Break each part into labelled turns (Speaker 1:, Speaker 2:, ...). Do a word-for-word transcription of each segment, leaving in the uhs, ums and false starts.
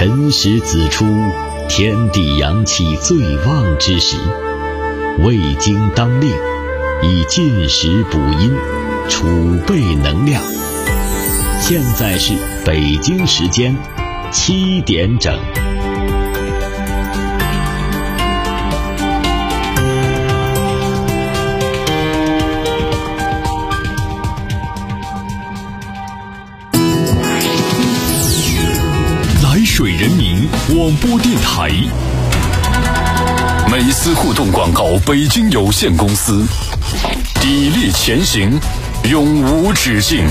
Speaker 1: 辰时子出，天地阳气最旺之时，胃经当令，以进食补阴，储备能量。现在是北京时间七点整。
Speaker 2: 来水人民广播电台，美思互动广告北京有限公司，砥砺前行，永无止境。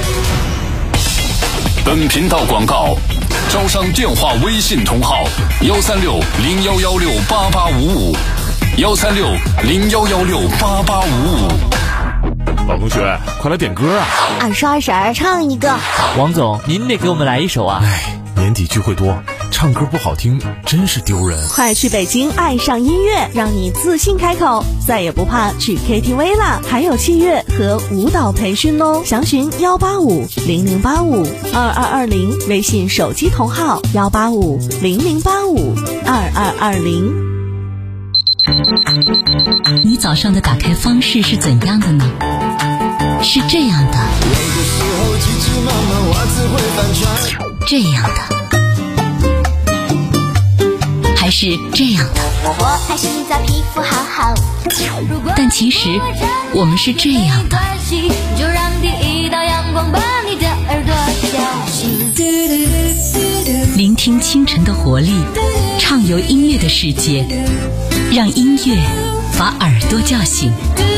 Speaker 2: 本频道广告招商电话微信同号幺三六零幺幺六八八五五幺三六零幺幺六八八五五。
Speaker 3: 老同学，快来点歌啊！
Speaker 4: 二十二婶唱一个。
Speaker 5: 王总，您得给我们来一首啊！
Speaker 3: 哎，年底聚会多，唱歌不好听真是丢人。
Speaker 6: 快去北京爱上音乐，让你自信开口，再也不怕去 K T V 了，还有器乐和舞蹈培训哦。详询幺八五零零八五二二二零，微信手机同号幺八五零零八五二二二零。
Speaker 7: 你早上的打开方式是怎样的呢？是这样的，这样的，还是这样的？
Speaker 4: 我还是你家皮肤好好。
Speaker 7: 但其实我们是这样的。
Speaker 4: 就让第一道阳光把你的耳朵叫醒。
Speaker 7: 聆听清晨的活力，畅游音乐的世界，让音乐把耳朵叫醒。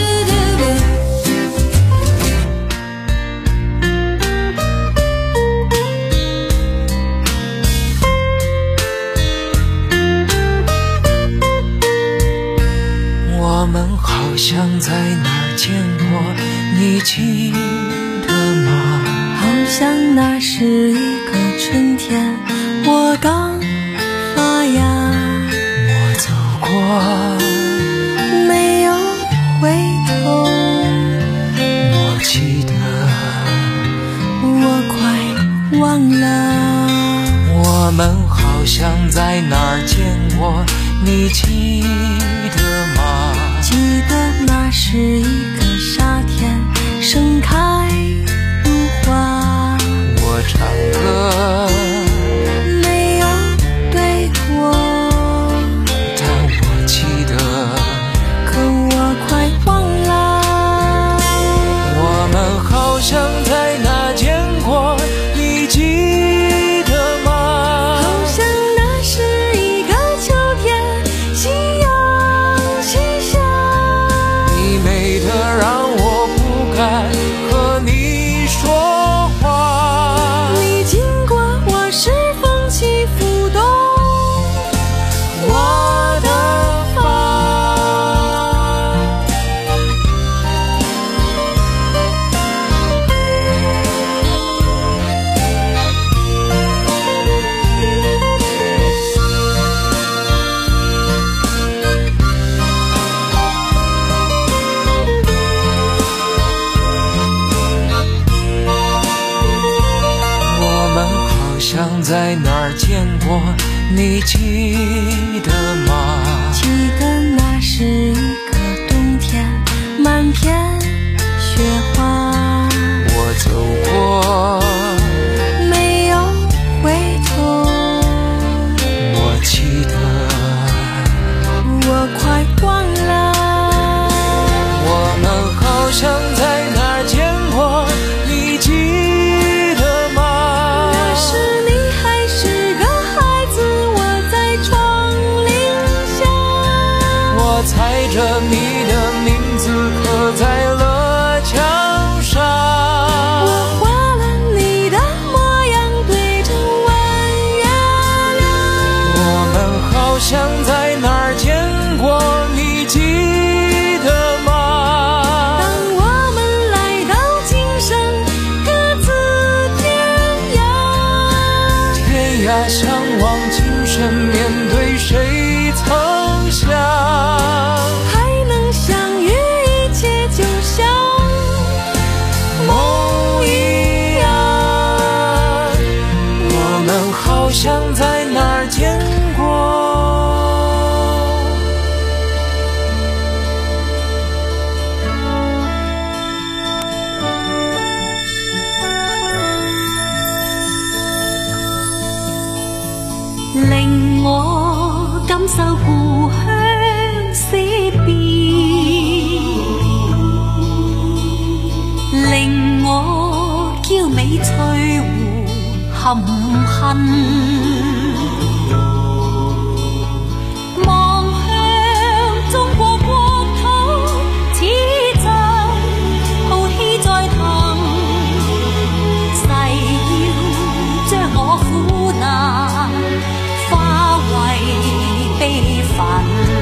Speaker 8: 我们好像在哪儿见过，你记得吗？
Speaker 6: 好像那是一个春天，我刚发芽。
Speaker 8: 我走过，
Speaker 6: 没有回头。
Speaker 8: 我记得，
Speaker 6: 我快忘了。
Speaker 8: 我们好像在哪儿见过，你记得吗？
Speaker 6: 记得那是一个夏天，盛开如花。
Speaker 8: 我唱歌
Speaker 6: 没有对过，
Speaker 8: 但我记得，
Speaker 6: 可我快忘了。
Speaker 8: 我们好像在哪见过，你记得吗？
Speaker 6: 好像那是一个秋天，夕阳西下。
Speaker 8: 你美得让我不敢和你说话，
Speaker 6: 你经过我是风起拂动
Speaker 8: 我的发。我们好像在哪儿见过，你记得吗？
Speaker 6: 记得那是一个冬天，满片雪花。
Speaker 8: 我走过，
Speaker 6: 没有回头。
Speaker 8: 我记得，
Speaker 6: 我快忘了。
Speaker 8: 我们好像在哪儿见过，你记得吗？
Speaker 6: 那时你还是个孩子，我在窗棂下。
Speaker 8: 我踩着你的名字刻在了墙上。
Speaker 6: 我画了你的模样，对着弯月亮。
Speaker 8: 我们好像在哪儿见过，你记得吗？
Speaker 6: 当我们来到今生，各自天涯。
Speaker 8: 天涯相望，今生面对谁曾想？
Speaker 6: 还能相遇，一切就像
Speaker 8: 梦一样。我们好像在哪
Speaker 7: 我嬌美翠湖含恨，望向中國國土，此際浩氣在騰，誓要將我苦難化為悲憤。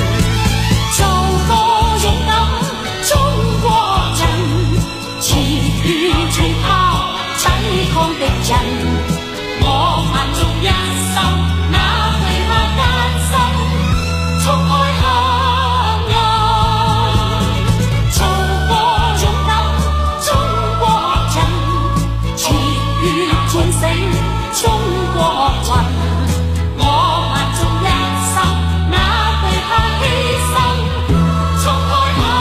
Speaker 7: 的人，我萬眾一心，哪懼怕艱辛，衝開黑暗，做個勇敢中國人，熱血喚醒中國魂。我萬眾一心，哪懼怕犧牲，衝開黑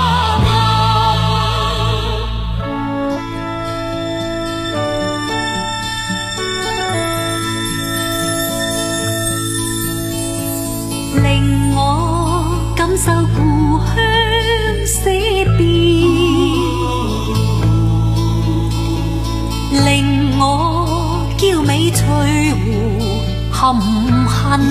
Speaker 7: 令我感受故鄉死別，令我嬌美翠湖含恨，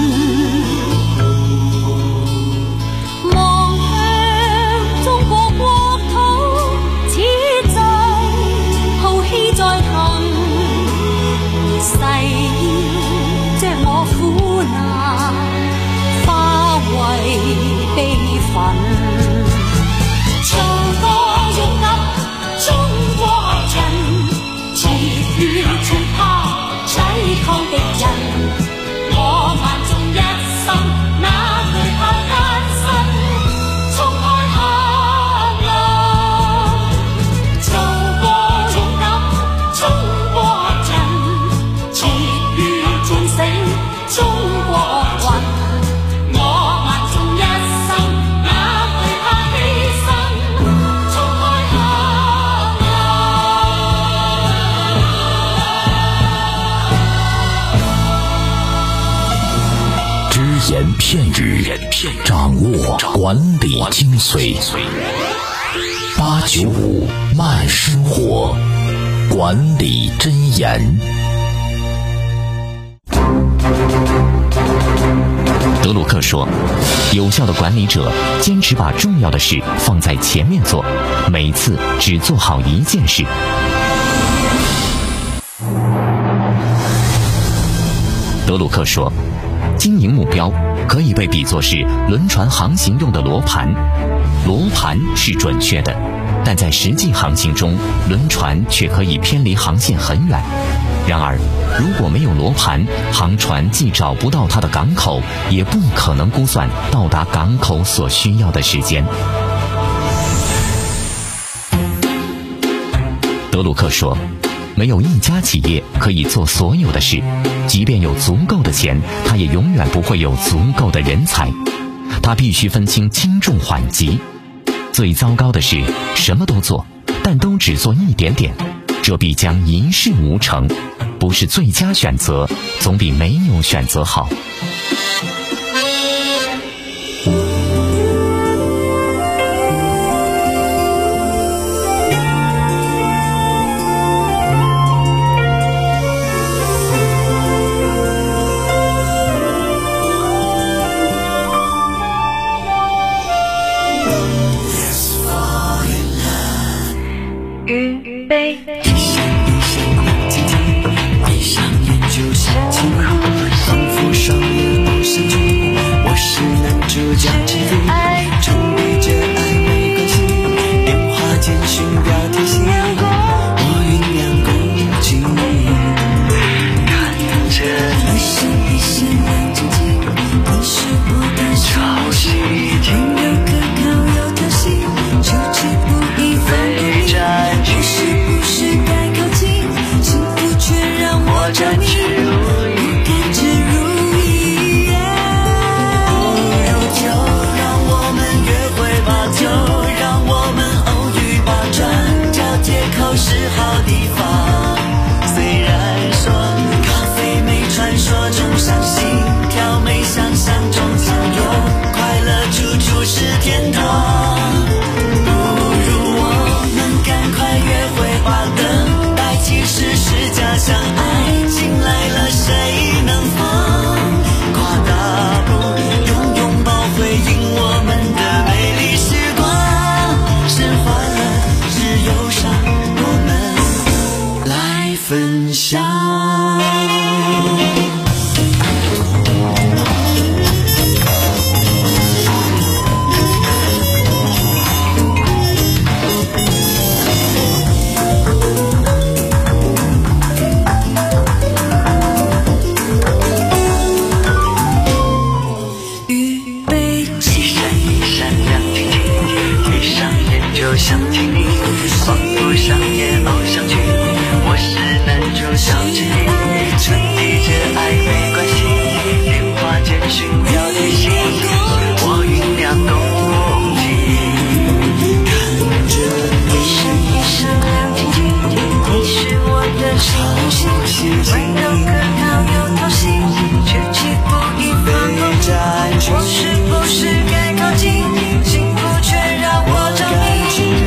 Speaker 7: 望向中國國土，此際浩氣在騰，誓要將我苦難為悲憤，做個勇敢中國人，熱血最怕抵抗敵人。我萬眾一心，哪懼怕艱辛，衝開黑暗，做個勇敢中國人，熱血喚醒中國魂。
Speaker 1: 言片语，掌握管理精髓。八九五慢生活，管理箴言。
Speaker 9: 德鲁克说，有效的管理者坚持把重要的事放在前面做，每次只做好一件事。德鲁克说，经营目标可以被比作是轮船航行用的罗盘，罗盘是准确的，但在实际航行中，轮船却可以偏离航线很远。然而，如果没有罗盘，航船既找不到它的港口，也不可能估算到达港口所需要的时间。德鲁克说，没有一家企业可以做所有的事，即便有足够的钱，它也永远不会有足够的人才。它必须分清轻重缓急。最糟糕的是什么都做，但都只做一点点，这必将一事无成。不是最佳选择，总比没有选择好。
Speaker 4: 预备。
Speaker 8: 是天堂，不如我们赶快约会。
Speaker 10: 分享。
Speaker 11: 想听你，放不上也偶上去，我是男主小之一，传递着爱没关系，电话简讯要提醒，我酝酿攻击。看着你是善良天气，你是我的幸星，温柔可靠又讨喜，却气不一放空气，我是不是该靠近？幸福却让我着迷。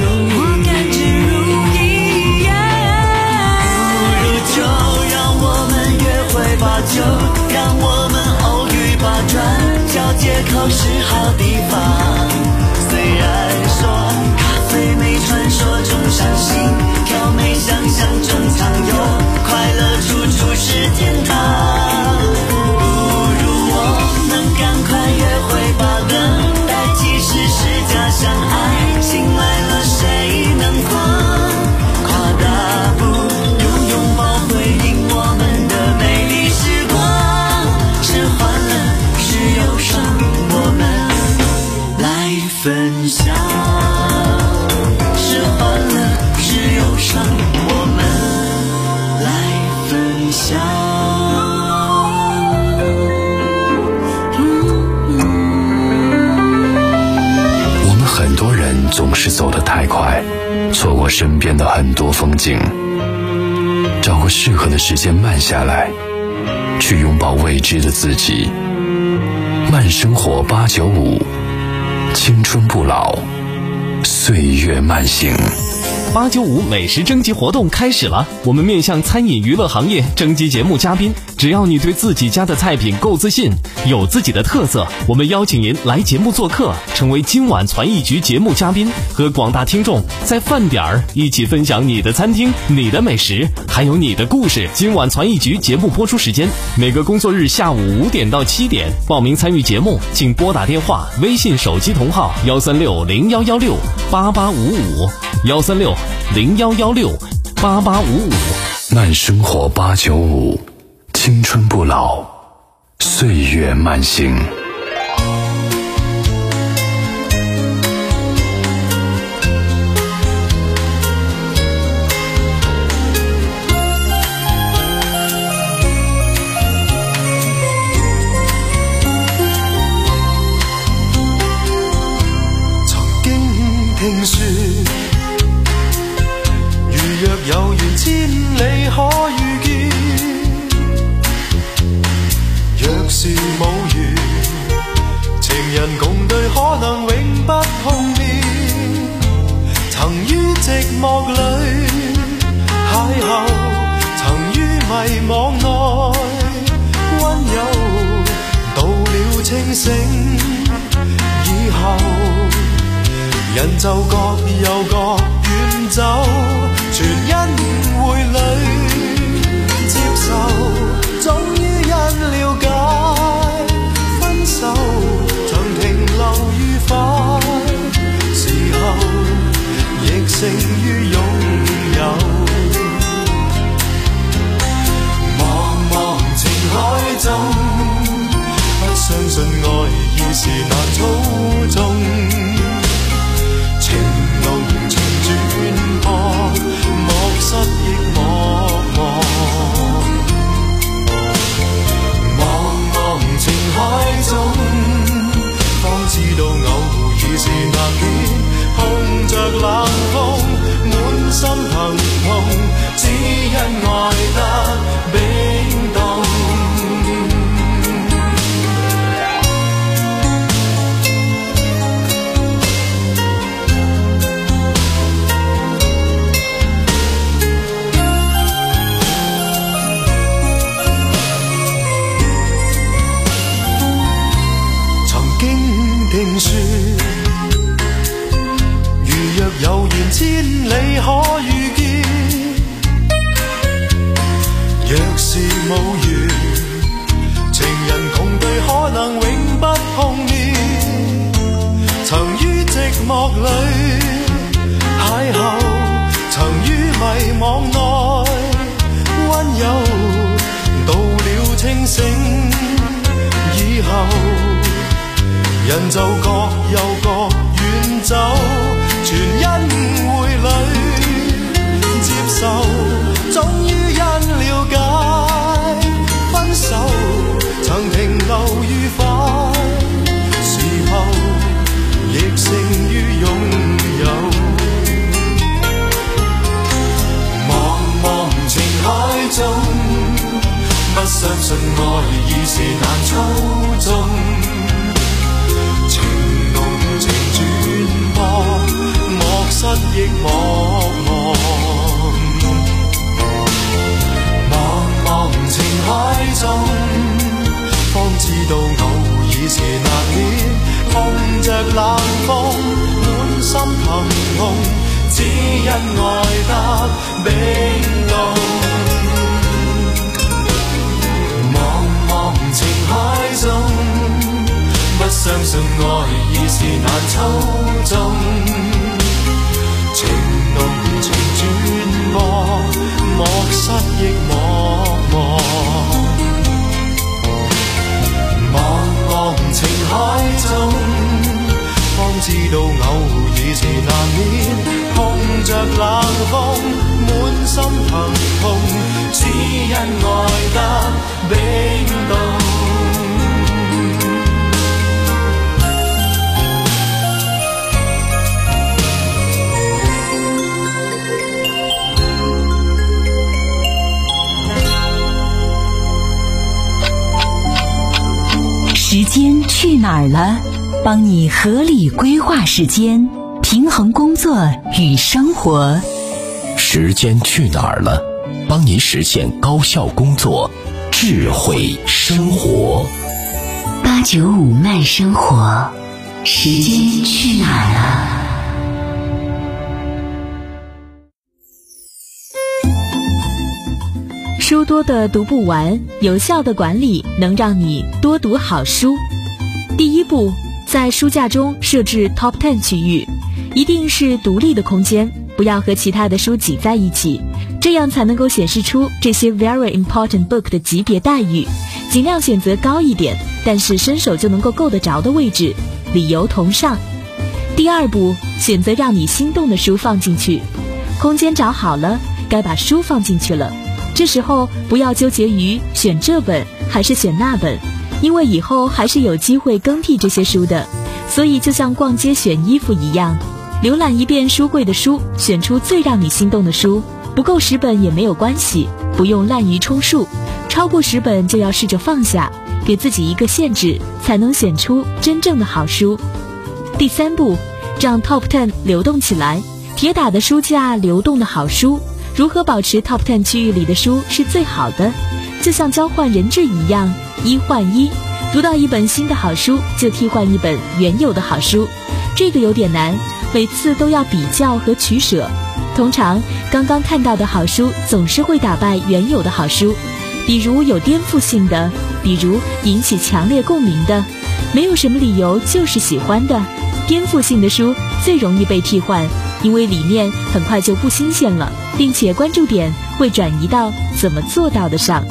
Speaker 11: 就让我们偶遇吧，转角街口是好地方。虽然说咖啡没传说中伤心，挑没想象中常有，快乐处处是天堂。不如我们赶快约会吧，等待即使是假象，爱情来了谁能防？跨大步用拥抱回应我们的美丽时光。是欢乐是忧伤，我们来分享。是欢乐是忧伤，我们来分享。
Speaker 2: 我们很多人总是走得太快，错过身边的很多风景。找个适合的时间慢下来，去拥抱未知的自己。慢生活八九五，青春不老，岁月慢行。
Speaker 12: 八九五美食征集活动开始了，我们面向餐饮娱乐行业征集节目嘉宾，只要你对自己家的菜品够自信，有自己的特色，我们邀请您来节目做客，成为今晚传艺局节目嘉宾，和广大听众在饭点儿一起分享你的餐厅、你的美食，还有你的故事。今晚传艺局节目播出时间每个工作日下午五点到七点，报名参与节目请拨打电话、微信手机同号幺三六零幺幺六八八五五幺三六零幺幺六八八五五。
Speaker 2: 慢生活八九五，青春不老，岁月慢行。
Speaker 8: 曾經聽說，如若有緣千里可遇見，若是無緣，情人共對可能永不碰面。曾於寂寞裏邂逅，曾於迷惘內溫柔，到了清醒以後，人就各有各遠走，全因誤會裏接受，終於因了解分手，曾停留愉快時候，亦勝於擁有。茫茫情海中，不相信愛已是難操縱，情濃情轉破。 無緣，情人共對可能永不碰面，曾於寂寞裏邂逅，曾於迷惘內溫柔，到了清醒以後，人就各有各遠走，全因誤會裏接受，終於因了解分手，曾停留愉快時候，亦勝於擁有。茫茫情海中，不相信愛已是難操縱，情濃情轉播，莫失憶莫忘。茫茫情海中，方知道偶已是難免，碰着冷風，滿心疼痛，只因愛得冰凍。茫茫情海中，不相信愛已是難操縱，情濃情轉播，莫失憶莫忘。茫茫情海中，方知道偶已是難免，碰着冷風，滿心疼痛，只因愛得冰凍。
Speaker 10: 时间去哪儿了？帮你合理规划时间，平衡工作与生活。
Speaker 2: 时间去哪儿了？帮你实现高效工作，智慧生活。
Speaker 10: 八九五慢生活，时间去哪儿了？
Speaker 6: 书多的读不完，有效的管理能让你多读好书。第一步，在书架中设置 top ten 区域，一定是独立的空间，不要和其他的书挤在一起，这样才能够显示出这些 very important book 的级别待遇，尽量选择高一点，但是伸手就能够够得着的位置，理由同上。第二步，选择让你心动的书放进去，空间找好了，该把书放进去了。这时候不要纠结于选这本还是选那本，因为以后还是有机会更替这些书的，所以就像逛街选衣服一样，浏览一遍书柜的书，选出最让你心动的书，不够十本也没有关系，不用滥竽充数，超过十本就要试着放下，给自己一个限制，才能选出真正的好书。第三步，让 top ten 流动起来，铁打的书架，流动的好书。如何保持 top ten 区域里的书是最好的？就像交换人质一样，一换一，读到一本新的好书就替换一本原有的好书，这个有点难，每次都要比较和取舍。通常刚刚看到的好书总是会打败原有的好书，比如有颠覆性的，比如引起强烈共鸣的，没有什么理由就是喜欢的。颠覆性的书最容易被替换，因为理念很快就不新鲜了，并且关注点会转移到怎么做到的上。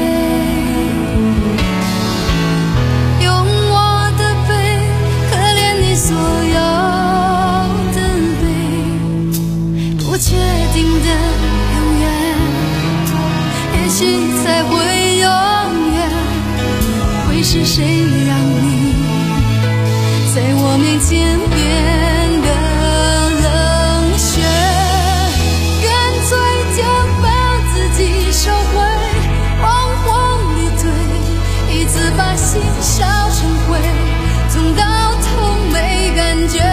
Speaker 7: 用我的悲，可怜谁让你在我面前变得冷血？干脆就把自己收回，往荒里推，一次把心烧成灰，痛到痛没感觉。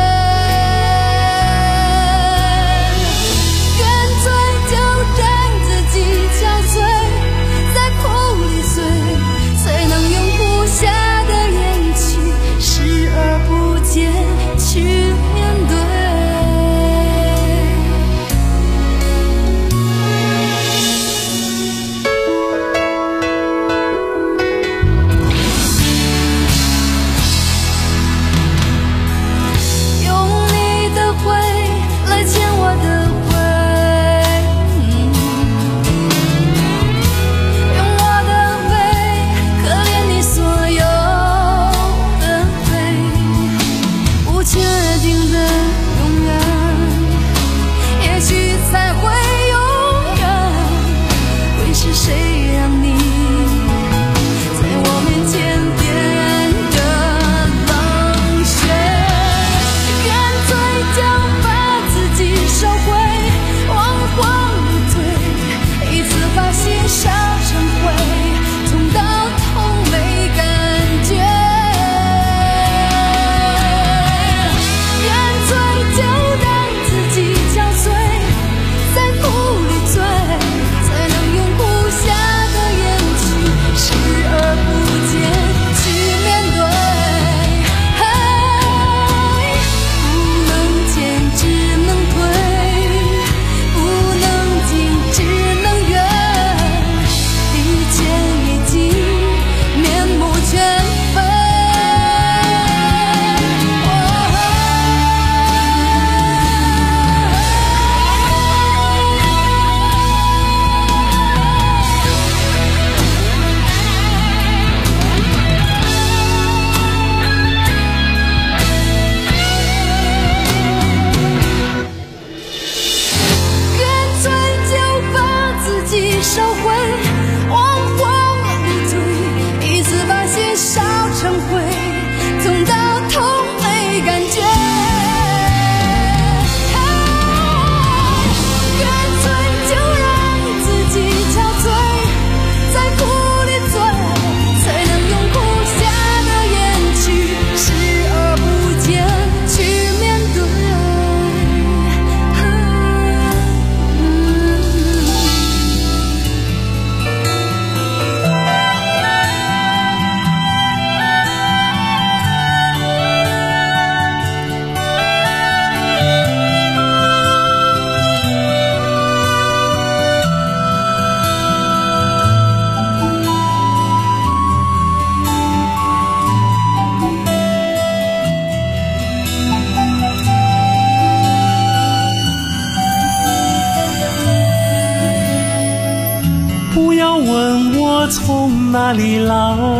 Speaker 13: 从哪里来？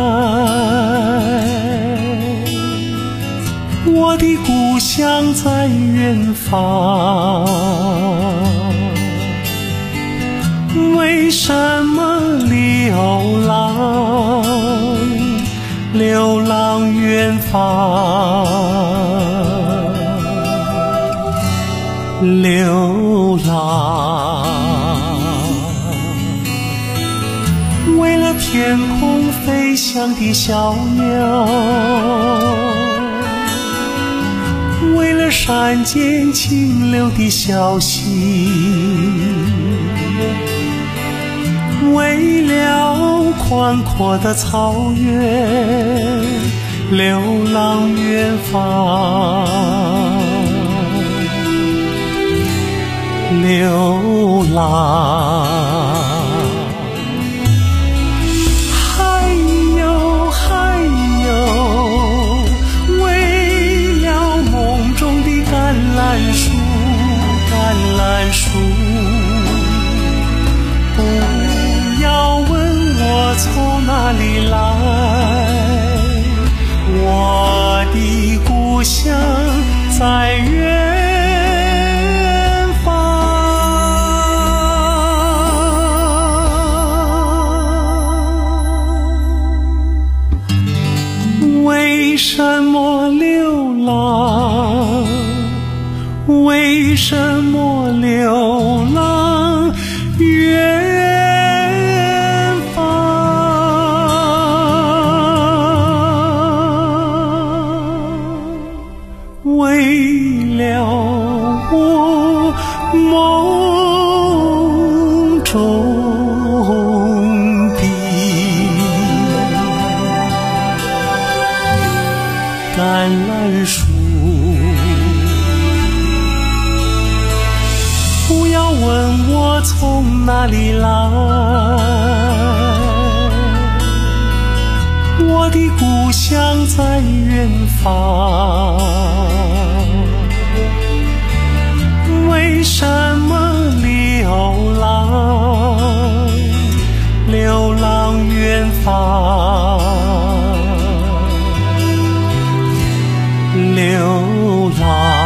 Speaker 13: 我的故乡在远方。为什么流浪？流浪远方，流浪。为了天空飞翔的小鸟，为了山间清流的小溪，为了宽阔的草原，流浪远方，流浪。橄榄树，橄榄树，不要问我从哪里来，我的故乡在远方。 为什么流浪？为什么流浪远方？为了我梦中橄榄树，不要问我从哪里来，我的故乡在远方。为什么流浪，流浪远方？流浪。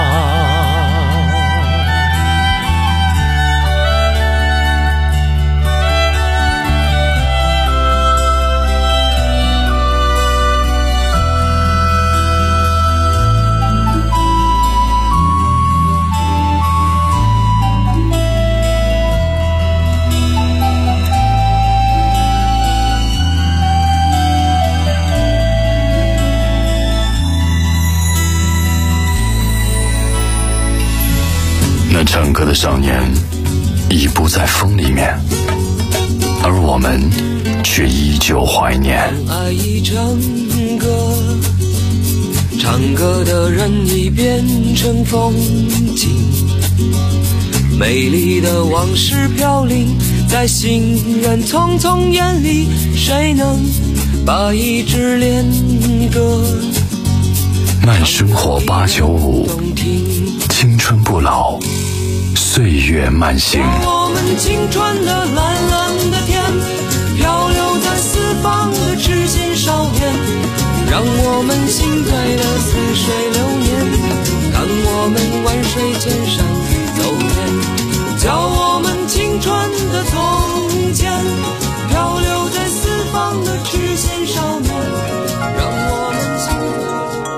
Speaker 2: 那唱歌的少年已不在风里面，而我们却依旧怀念。
Speaker 14: 爱已成歌，唱歌的人已变成风景，美丽的往事飘零在行人匆匆眼里，谁能把一支恋歌？
Speaker 2: 慢生活八九五，青春不老，岁月慢行。
Speaker 14: 我们青春的蓝蓝的天，漂流在四方的痴心少年，让我们心醉的似水流年，看我们万水千山走遍，叫我们青春的从前，漂流在四方的痴心少年，让我们心醉。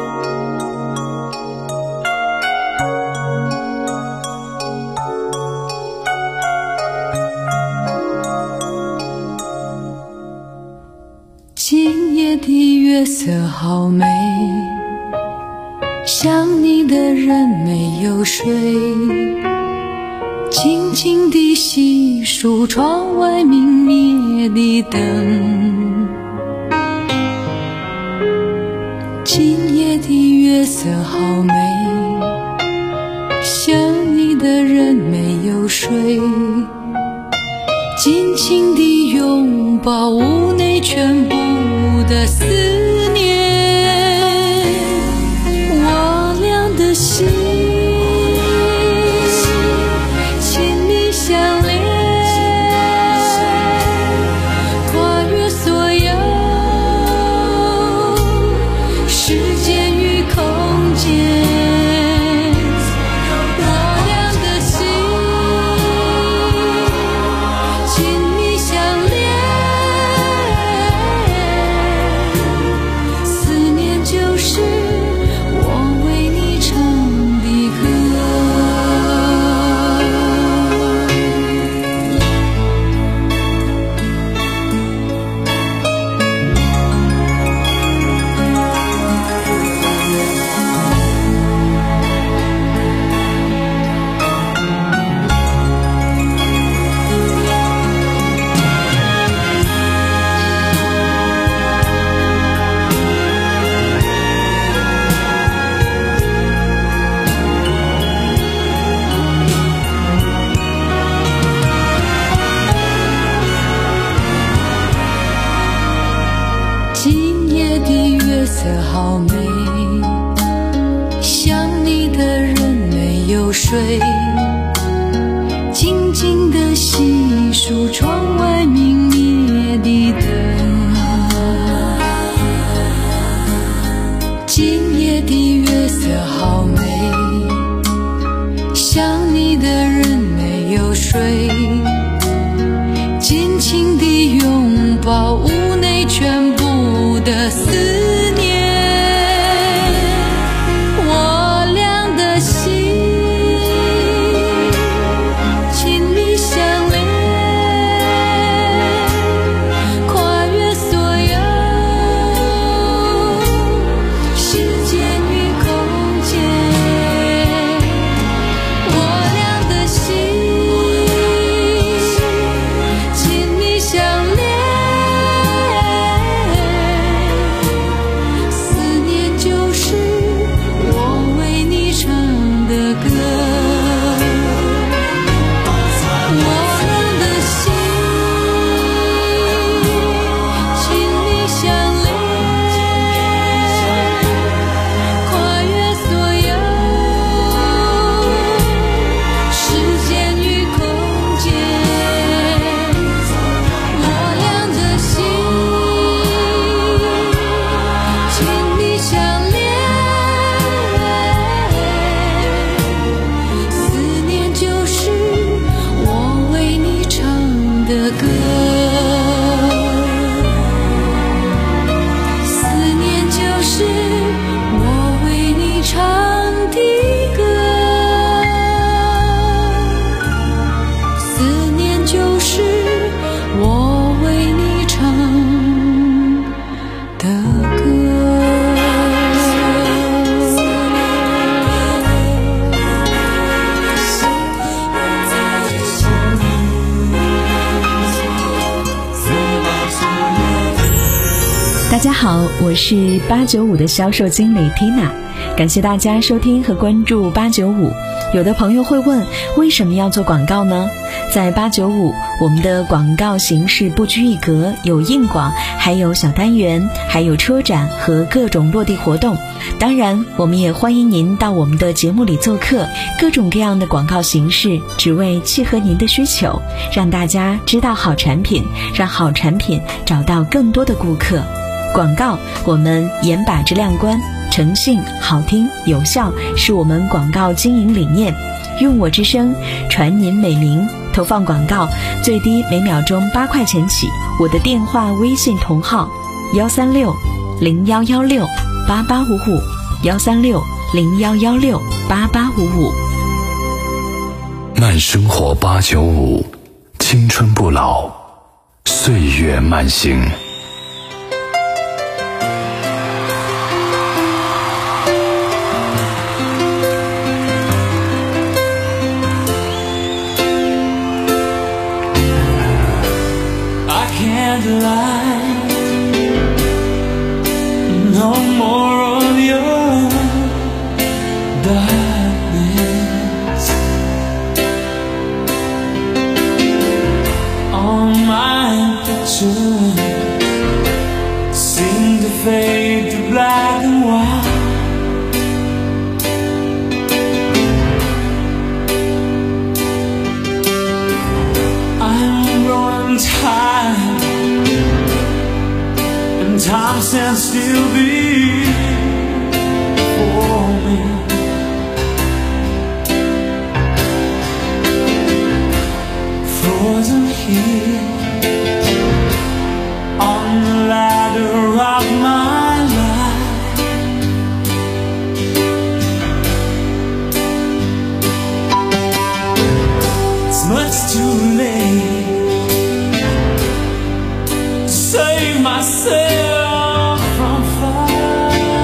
Speaker 7: 今夜的月色好美，想你的人没有睡，静静地细数窗外明灭的灯。今夜的月色好美，想你的人没有睡，紧紧地拥抱屋内全部的思念，我俩的心亲密相连，跨越所有时间与空间。好美，想你的人没有睡，静静地细数窗外明灭的灯。今夜的月色好美，想你的人没有睡，紧紧地拥抱屋内全部的思念。
Speaker 10: 大家好，我是八九五的销售经理 Tina， 感谢大家收听和关注八九五。有的朋友会问，为什么要做广告呢？在八九五，我们的广告形式不拘一格，有硬广，还有小单元，还有车展和各种落地活动。当然，我们也欢迎您到我们的节目里做客，各种各样的广告形式，只为契合您的需求，让大家知道好产品，让好产品找到更多的顾客。广告，我们严把质量关，诚信、好听、有效是我们广告经营理念。用我之声传您美名，投放广告最低每秒钟八块钱起。我的电话微信同号幺三六零幺幺六八八五五幺三六零幺幺六八八五五。
Speaker 2: 慢生活八九五，青春不老，岁月慢行。
Speaker 14: No more of your darkness on my picture seem to fade to black and white. I'm growing tired, time stands still before me. Frozen here on the ladder of my life. It's much too late to save myself from fire.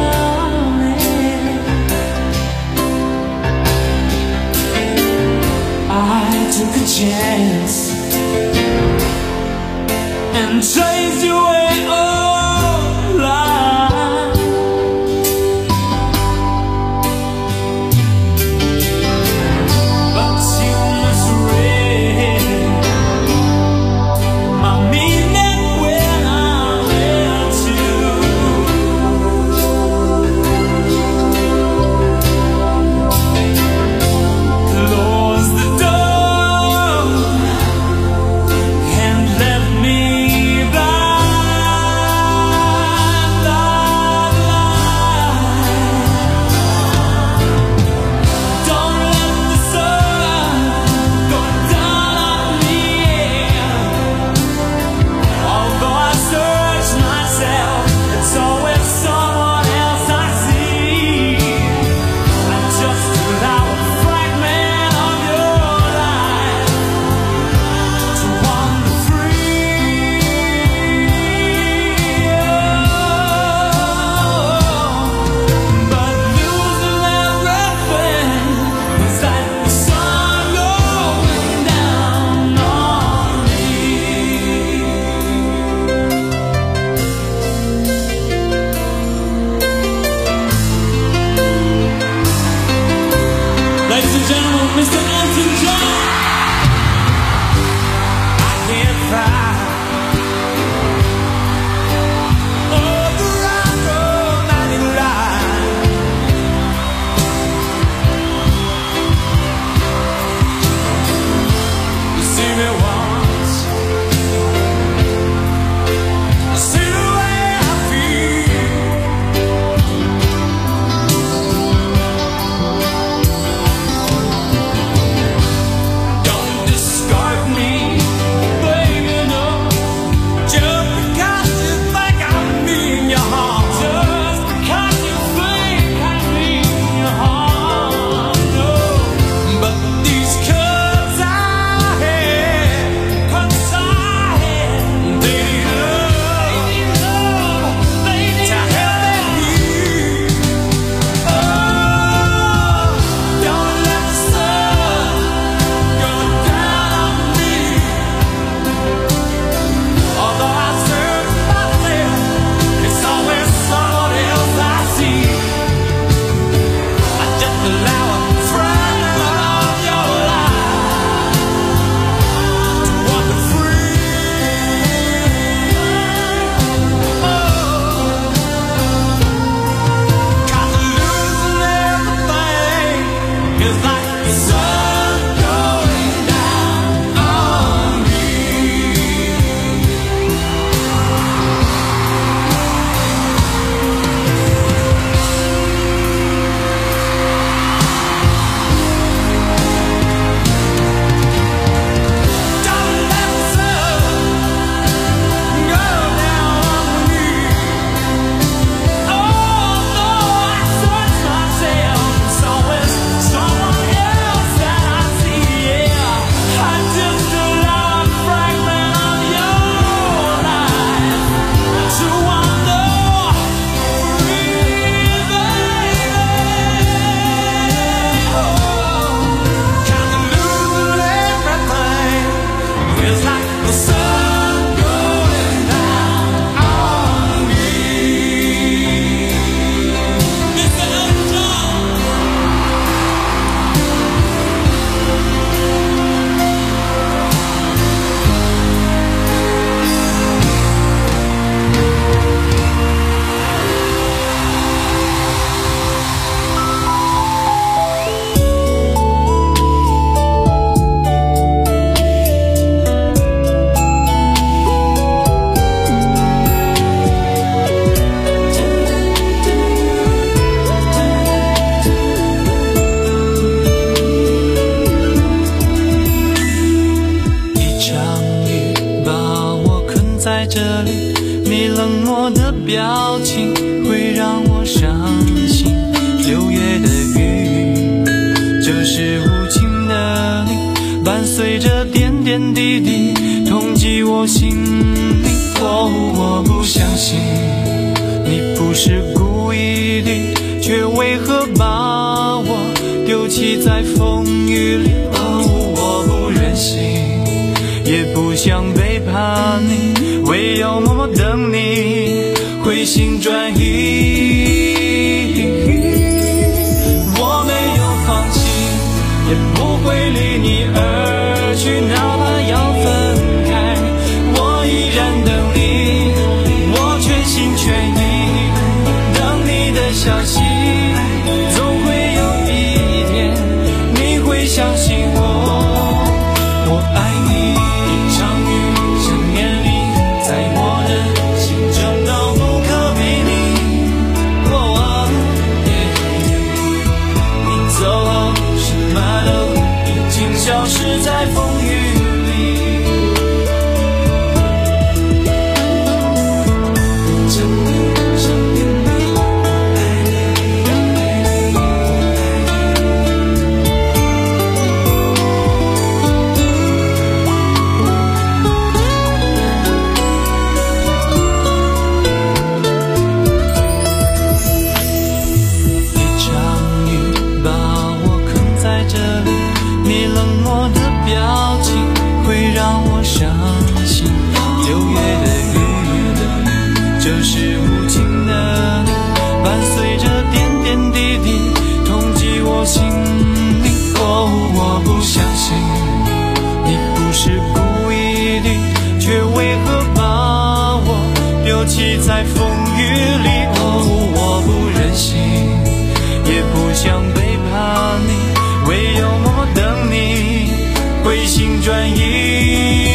Speaker 14: 这里，你冷漠的表情会让我伤心。六月的雨就是无情的你，伴随着点点滴滴痛击我心里。哦，我不相信你不是故意的，却为何把我丢弃在风雨里。哦，我不忍心也不想背叛你，唯有默默等你回心转意。我没有放弃，也不会离你而去，哪怕要分开，我依然等你，我全心全意等你的消息。总会有一天你会相信我，我爱你。一场雨想念你，在我的心中都不可比拟。哦，你走后，什么都已经消失在风雨里。就是无情的你，伴随着点点滴滴痛击我心里。哦，我不相信你不是故意的，却为何把我丢弃在风雨里。哦，我不忍心也不想背叛你，唯有默默等你回心转意。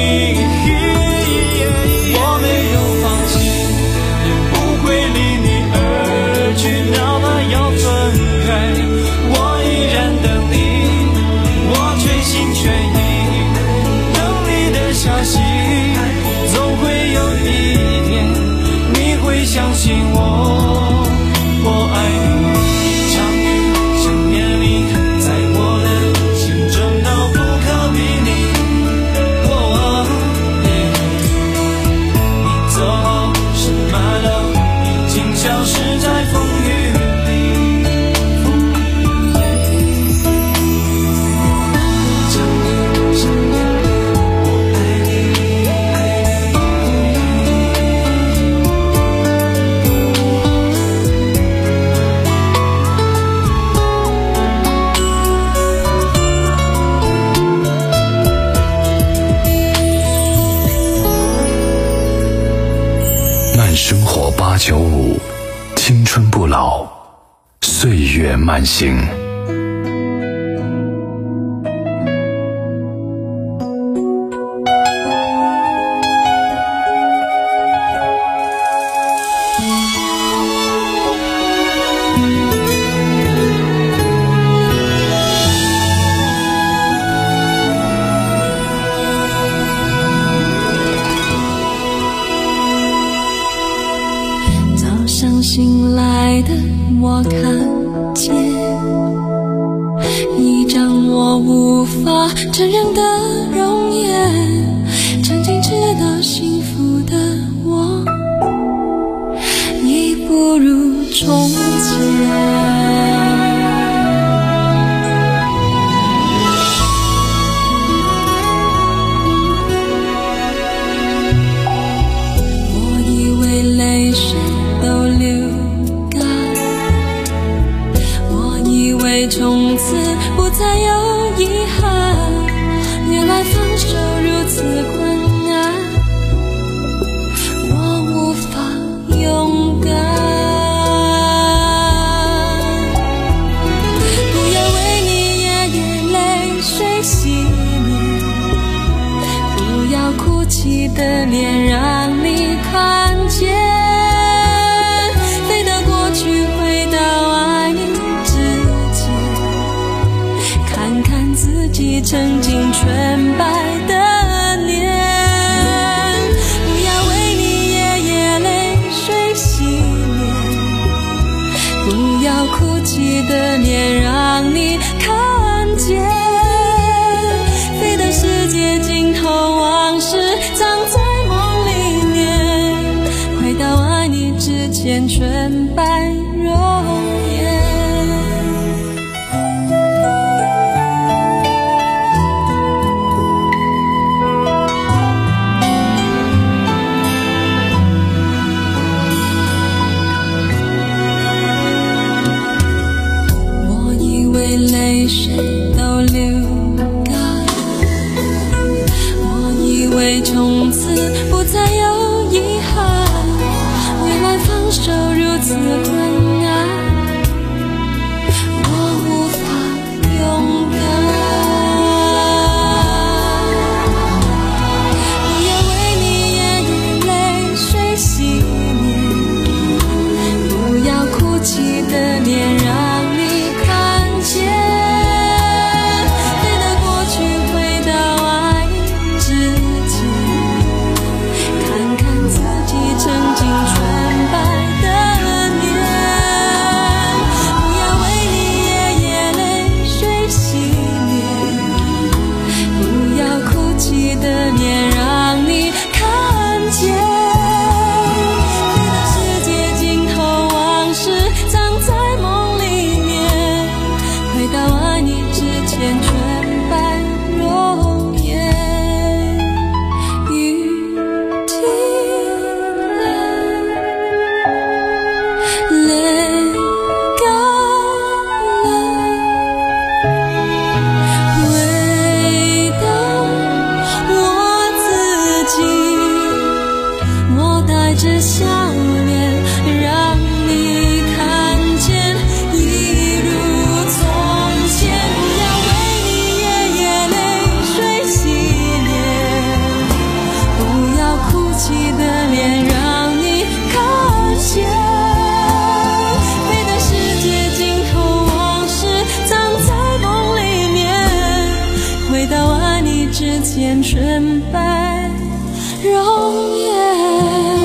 Speaker 14: 我没有放弃，也不会离你而去，哪怕要分开，我依然等你，我全心全意等你的消息。总会有一天你会相信我，我爱你。一场雨想念你，在我的心中都不可比拟。哦，你走后，什么都已经消失在风雨里。
Speaker 2: 慢生活八九五，青春不老，岁月慢行。
Speaker 7: 醒来的我看见一张我无法承认的容颜，曾经值得幸福的我已不如从前。从此不再有遗憾，原来放手如此困难，我无法勇敢。不要为你夜夜泪水熄灭，不要哭泣的脸让你看见，飞到过去回到爱你自己曾经全白的脸，不要起的脸让你看见，飞到世界尽头，往事藏在梦里面，回到爱你之前纯白容颜。泪水都流干，我以为从此不再有遗憾，未来放手如此困难，我无法勇敢。不要为你夜夜泪水洗面，不要哭泣的脸让你看见，纯白容颜。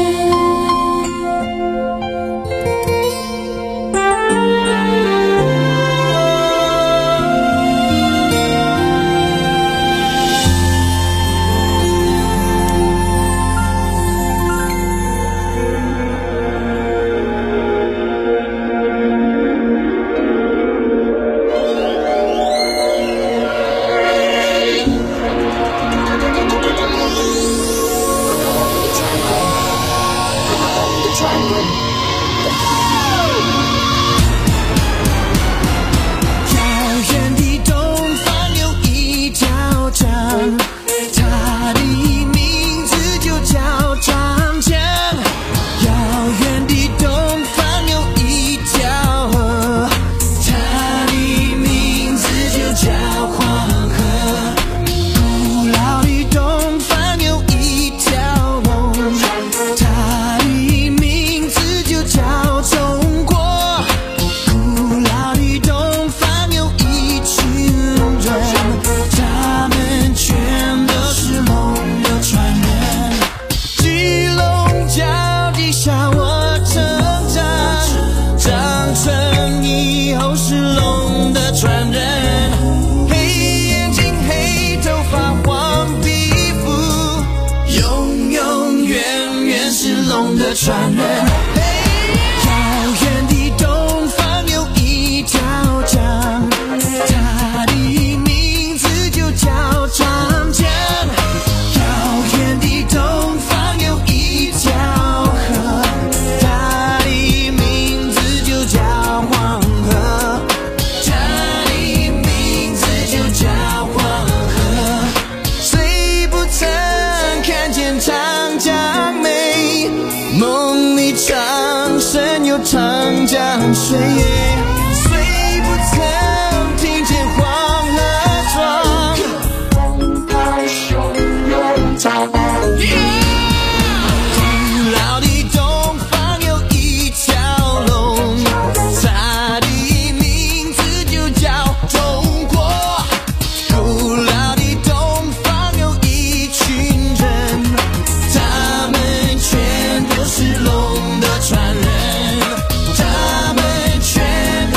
Speaker 11: 传人，遥远的东方有一条江，它的名字就叫长江。遥远的东方有一条河，它的名字就叫黄河，它的名字就叫黄河。谁不曾看见长江美？梦里长生有长江水，谁不曾听见黄河壮？它汹涌在梦里。古老的东方有一条龙，它的名字就叫中国。古老的东方有一群人，他们全都是龙的传人，他们全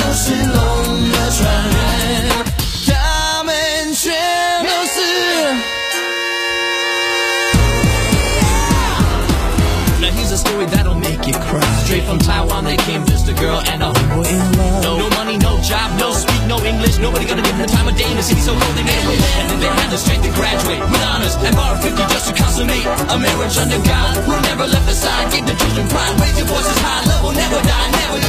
Speaker 15: girl and a we're in love. No money, no job, no speak, no English. Nobody gonna give her time of day in the city so cold they made a way. And then they had the strength to graduate with honors and borrow fifty just to consummate a marriage under God who never left aside. Gave the children pride, raise your voices high, love will never die, never.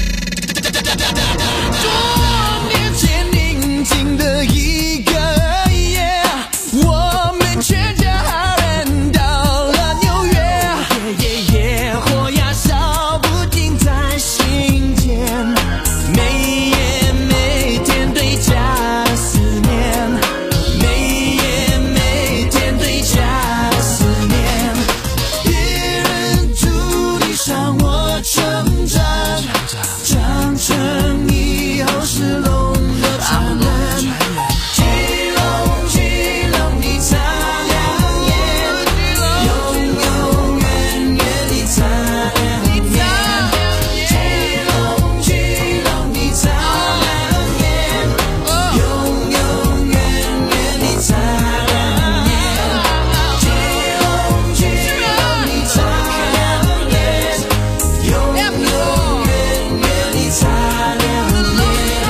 Speaker 15: 多年前宁静的一个夜，我们全家人到了纽约，夜夜夜火呀烧不停在心间，每夜每天对家的思念，每夜每天对家的思念，别人注定让我成长，长成以后是龙的传人，巨龙巨龙你擦亮眼，永永远远你擦亮眼，巨龙巨龙你擦亮眼，永永远远你擦亮眼，巨龙巨龙你擦亮眼，永永远远你擦亮眼。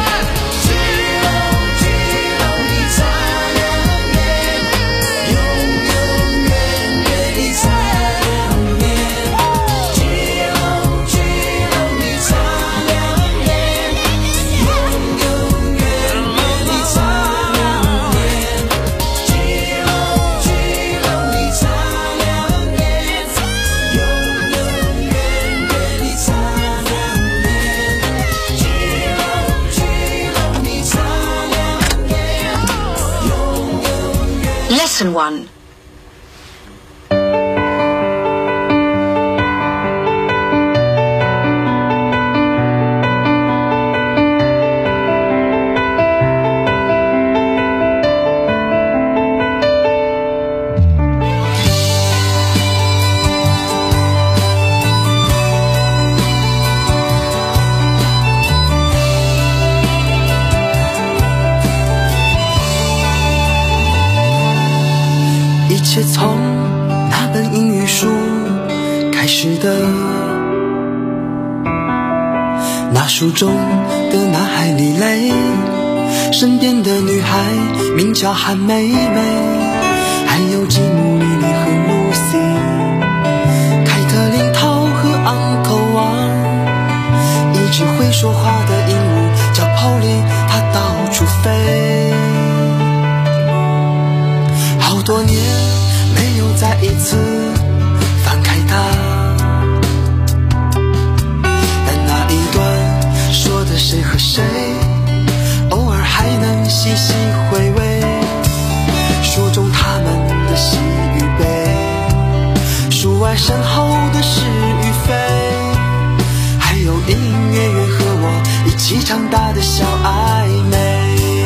Speaker 16: Lesson one.
Speaker 11: 是从那本英语书开始的，那书中的男孩李雷，身边的女孩名叫韩梅梅，还有吉姆、莉莉和露西，凯特琳、涛和昂口王，一只会说话的鹦鹉叫 Polly， 它到处飞。好多年没有再一次翻开它，但那一段说的谁和谁，偶尔还能细细回味。书中他们的喜与悲，书外身后的是与非，还有隐隐约约和我一起长大的小暧昧。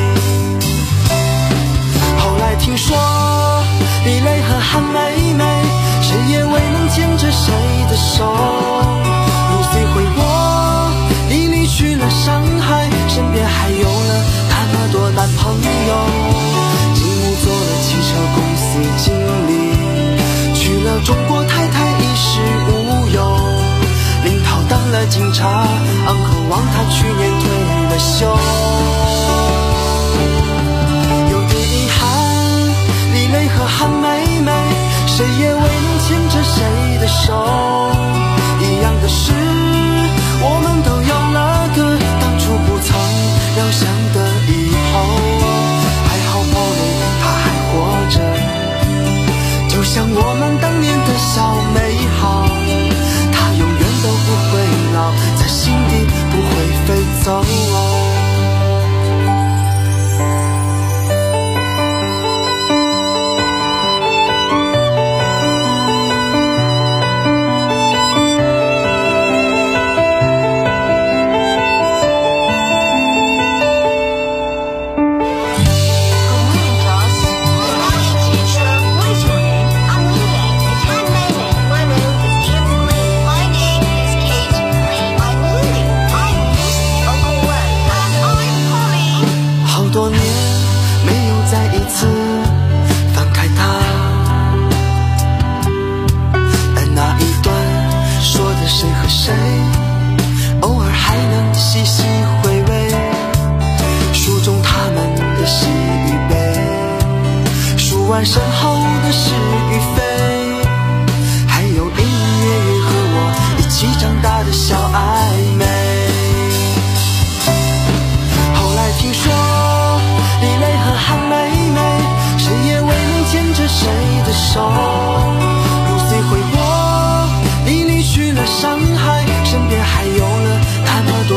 Speaker 11: 后来听说李雷和韩梅梅，谁也未能牵着谁的手。露西回国，莉莉去了上海，身边还有了那么多男朋友。吉姆做了汽车公司经理，去了中国太太衣食无忧。林涛当了警察，昂口王他去年退了休。雷和韩梅梅，谁也未能牵着谁的手。一样的是，我们都有了个当初不曾料想的以后。还好Polly她还活着，就像我们当年的小美好，她永远都不会老，在心底不会飞走。
Speaker 17: My name is Kate Ray. I'm learning. I'm Lucy. Uncle Wes.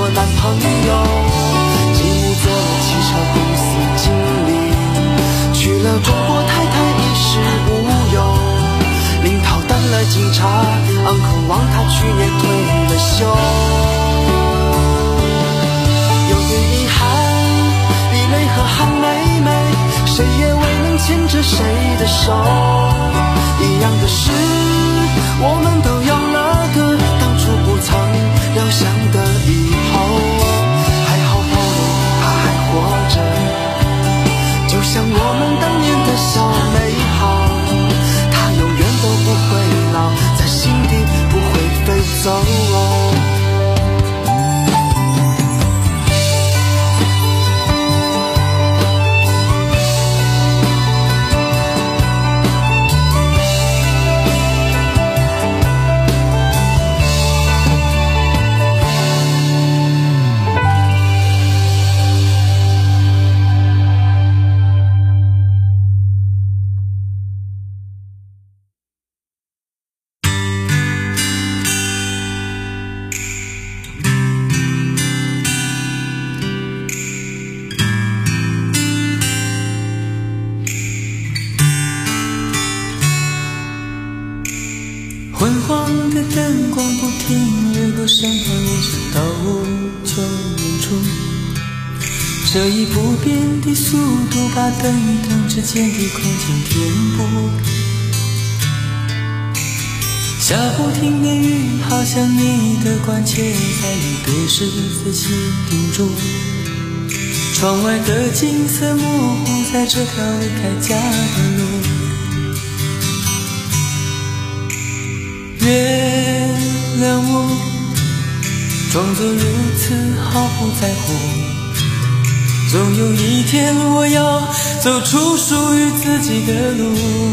Speaker 11: 我男朋友，进屋做了汽车公司经理，娶了中国太太衣食无忧，领导当了警察，昂口望他去年退了休。有点遗憾，李雷和韩梅梅，谁也未能牵着谁的手。一样的是，我们都有了个当初不曾料想的以后。还好保罗他还活着，就像我们当年的小美好，他永远都不会老，在心底不会飞走。
Speaker 17: 昏黄的灯光不停掠过身旁延伸到无穷远处，这一不变的速度把灯与灯之间的空间填补。下不停的雨好像你的关切，在你对视仔细盯住，窗外的景色模糊在这条离开家的路。原谅我装作如此毫不在乎，总有一天我要走出属于自己的路。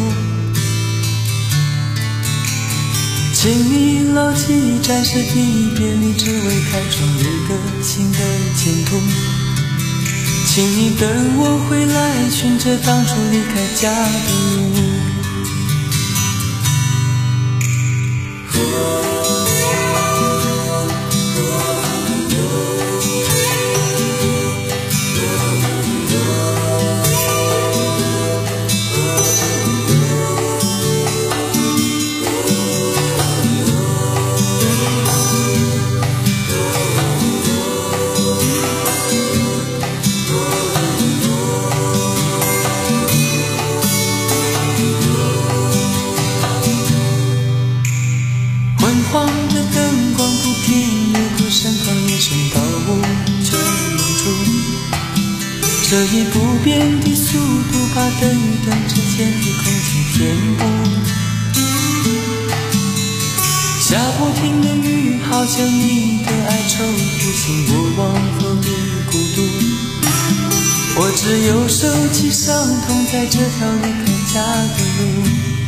Speaker 17: 请你牢记暂时的别离，只为开创一个新的前途。请你等我回来，循着当初离开家的路。这一不变的速度把灯与灯之间的空间填补。下不停的雨好像你的哀愁，提醒我往后的孤独。我只有收起伤痛，在这条离开家的路。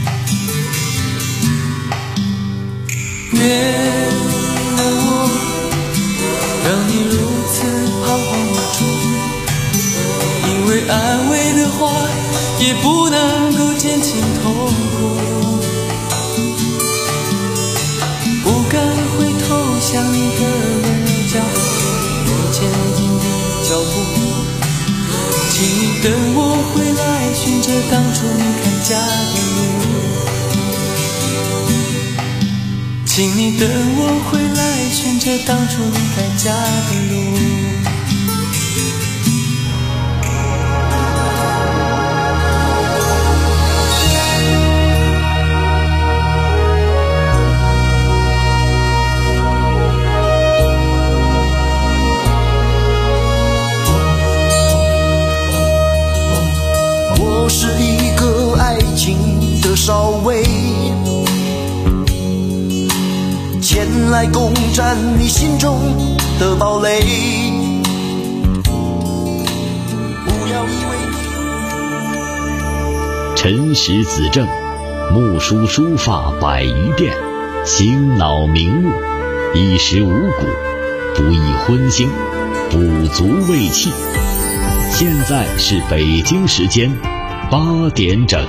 Speaker 17: 原谅我让你如此彷徨无助，因为安慰的话也不能够减轻痛苦，不敢回头向你的温柔交我前进的脚步。请你等我回来，循着当初离开家的路。请你等我回来，循着当初离开家的路。
Speaker 11: 我是一个爱情的少尉，前来攻占你心中的堡垒。不要以为
Speaker 1: 辰时子正，木梳书发百余遍，醒脑明目，衣食五谷，不宜荤腥，补足胃气。现在是北京时间八点整。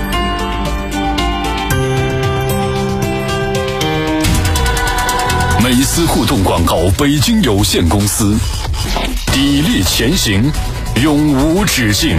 Speaker 2: 每美思互动广告北京有限公司，砥砺前行，永无止境。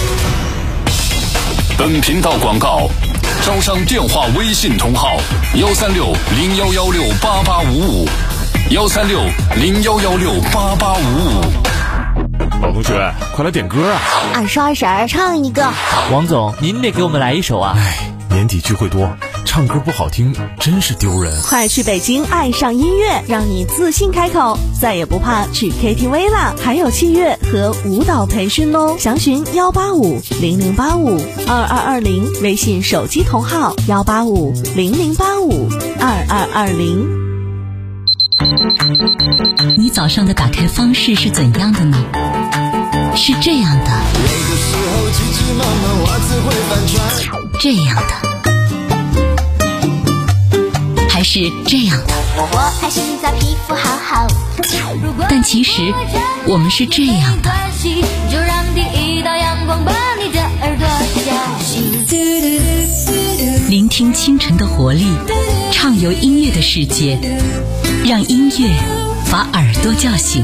Speaker 2: 本频道广告招商电话微信同号幺三六零幺幺六八八五五幺三六零幺幺六八八五五。
Speaker 3: 老同学，快来点歌啊！
Speaker 4: 二十二婶唱一个。
Speaker 5: 王总，您得给我们来一首啊！
Speaker 3: 哎，年底聚会多，唱歌不好听真是丢人。
Speaker 6: 快去北京爱上音乐，让你自信开口，再也不怕去 K T V 啦！还有器乐和舞蹈培训哦，详询幺八五零零八五二二二零，微信手机同号幺八五零零八五二二二零。
Speaker 18: 你早上的打开方式是怎样的呢？是这样的，这样的，还是这样的？
Speaker 4: 我还是在皮肤好好，
Speaker 18: 但其实我们是这样的。
Speaker 4: 就让第一道阳光把你的耳朵叫醒。
Speaker 18: 聆听清晨的活力，畅游音乐的世界，让音乐把耳朵叫醒。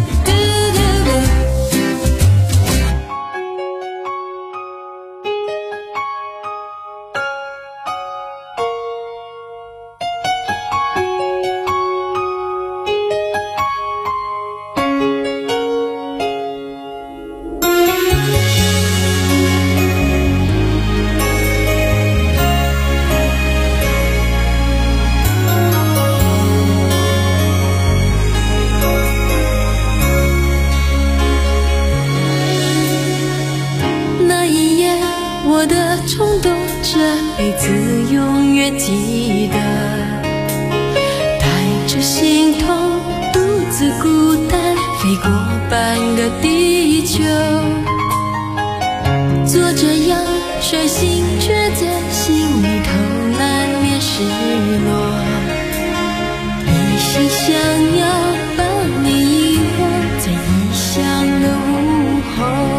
Speaker 7: 我的冲动，这辈子永远记得。带着心痛，独自孤单，飞过半个地球。做这样率性，却在心里头难免失落。一心想要把你遗忘在异乡的午后。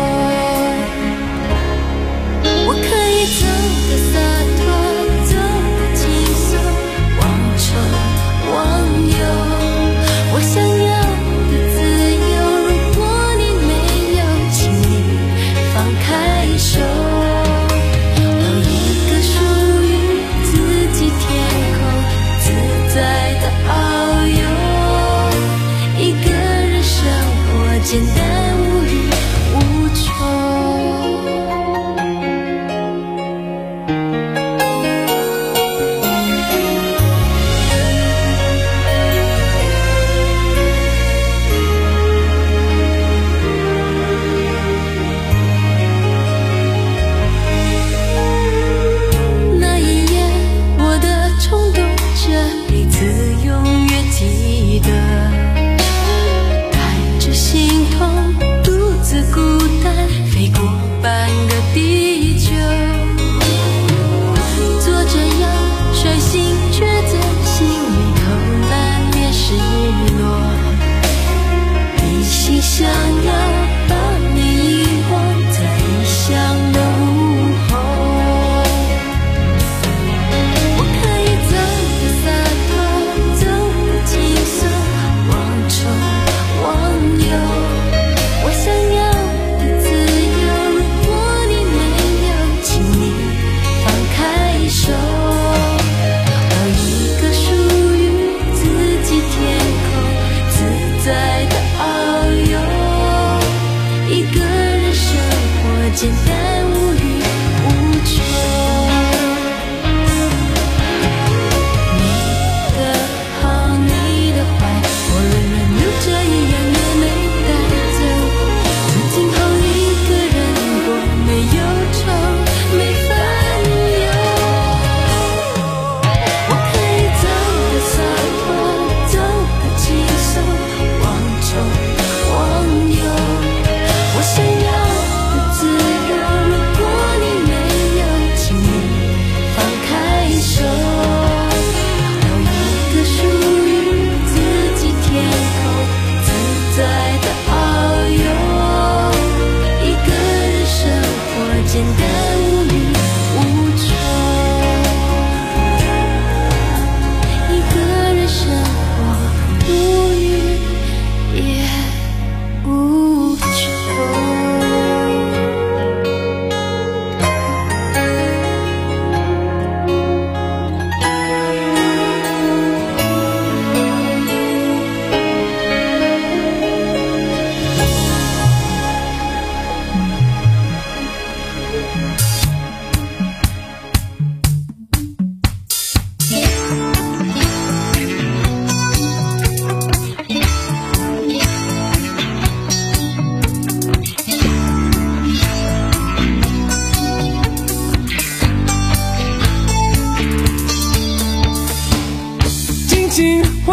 Speaker 7: 我可以走得洒脱，走得轻松，忘愁忘忧。我想要的自由，如果你没有，请你放开手。我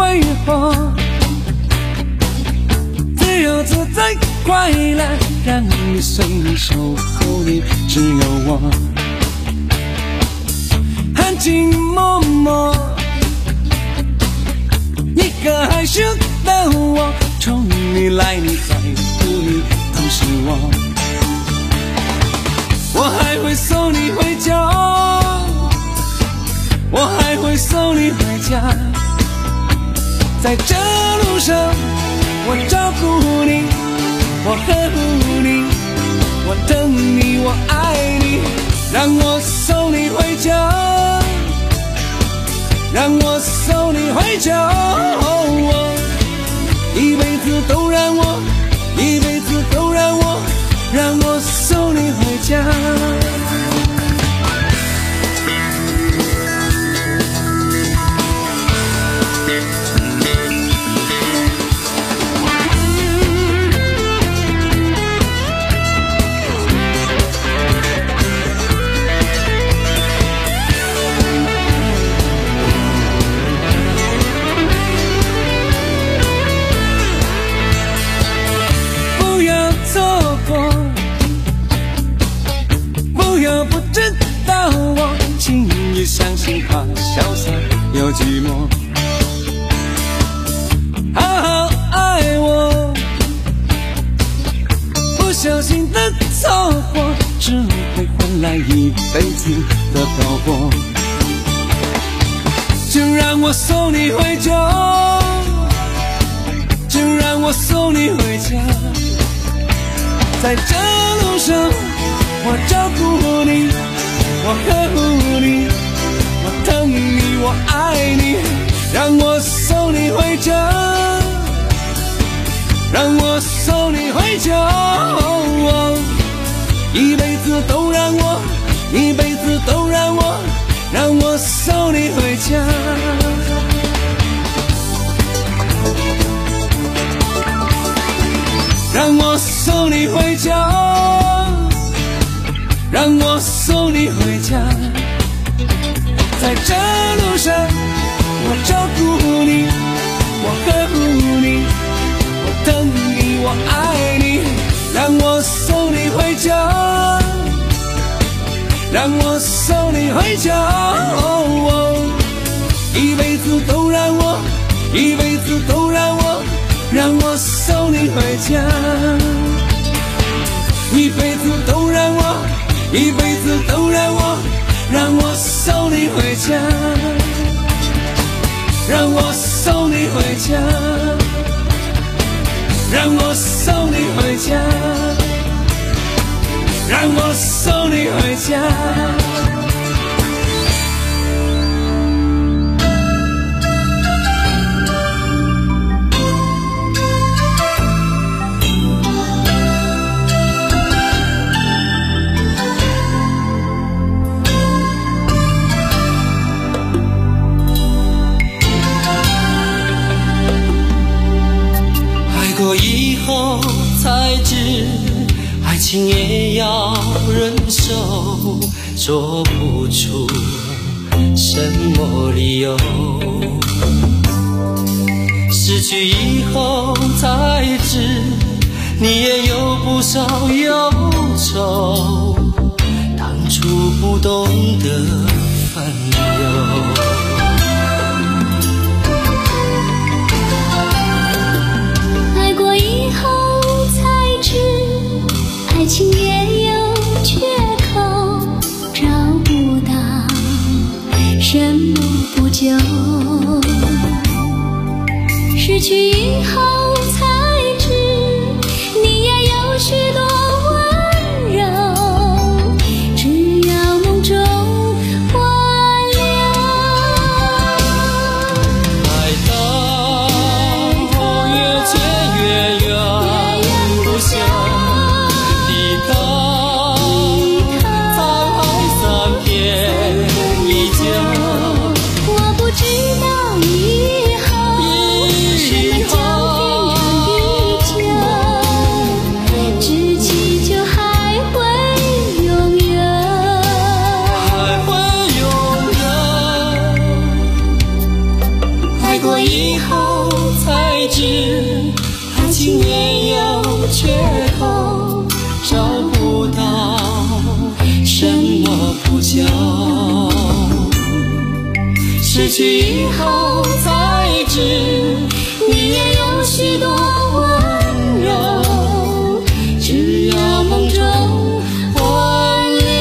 Speaker 14: 挥霍，自由自在快乐，让你随你守候的只有我，含情脉脉，一个害羞的我，从你来你在乎你都是我，我还会送你回家，我还会送你回家，在这路上我照顾你，我呵护你，我等你，我爱你，让我送你回家，让我送你回家，哦，一辈子都让我，一辈子都让我，让我送你回家。相信他潇洒又寂寞，好好爱我，不小心的错过只会换来一辈子的漂泊，就让我送你回家，就让我送你回家，在这路上我照顾你，我呵护你，我等你，我爱你，让我送你回家，让我送你回家，哦，一辈子都让我，一辈子都让我，让我送你回家，让我送你回家，让我送你回家，在这路上我照顾你，我呵护你，我等你，我爱你，让我送你回家，让我送你回家，哦，一辈子都让我，一辈子都让我，让我送你回家，一辈子都让我，一辈子都让我，让我送你回家，让我送你回家，让我送你回家，让我送你回家。
Speaker 11: 过以后才知，爱情也要忍受，说不出什么理由。失去以后才知，你也有不少忧愁，当初不懂得分忧。
Speaker 7: 爱情也有缺口，找不到什么补救，失去以后才知，你也有许多温柔，只要梦中挽留。
Speaker 11: 爱到越渐越远，不休。
Speaker 7: 我不知道以后什么叫天长地
Speaker 14: 知爱情也有缺口，找不到什么补救，失去以后才知你也有许多温柔，只要梦中挽留。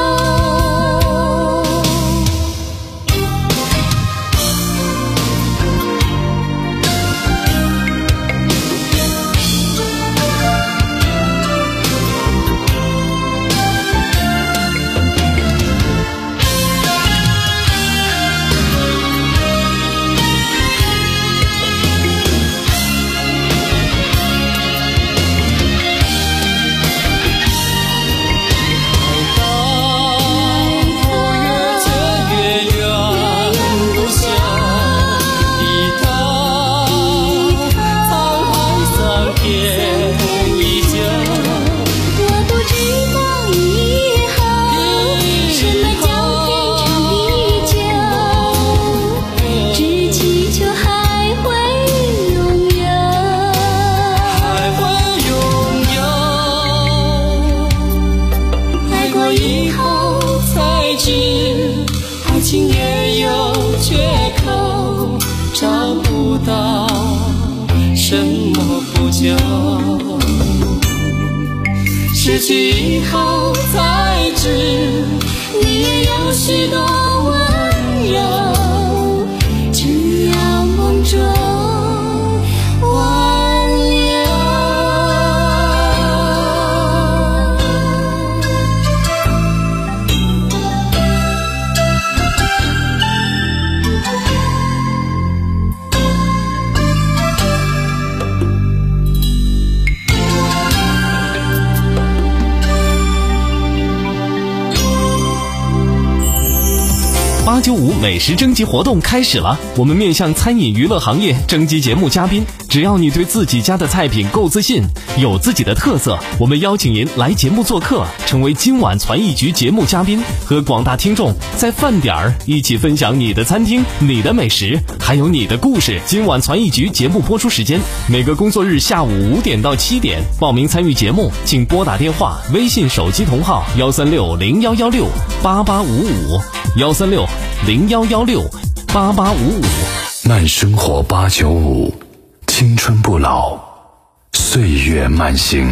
Speaker 14: 失去以后才知你也有许多温柔，只要梦中挽留。
Speaker 12: 八九五美食征集活动开始了，我们面向餐饮娱乐行业征集节目嘉宾，只要你对自己家的菜品够自信，有自己的特色，我们邀请您来节目做客，成为今晚传艺局节目嘉宾，和广大听众在饭点儿一起分享你的餐厅、你的美食，还有你的故事。今晚传艺局节目播出时间每个工作日下午五点到七点，报名参与节目请拨打电话、微信手机同号幺三六零幺幺六八八五五幺三六零幺幺六八八五五。
Speaker 2: 慢生活八九五，青春不老，岁月慢行。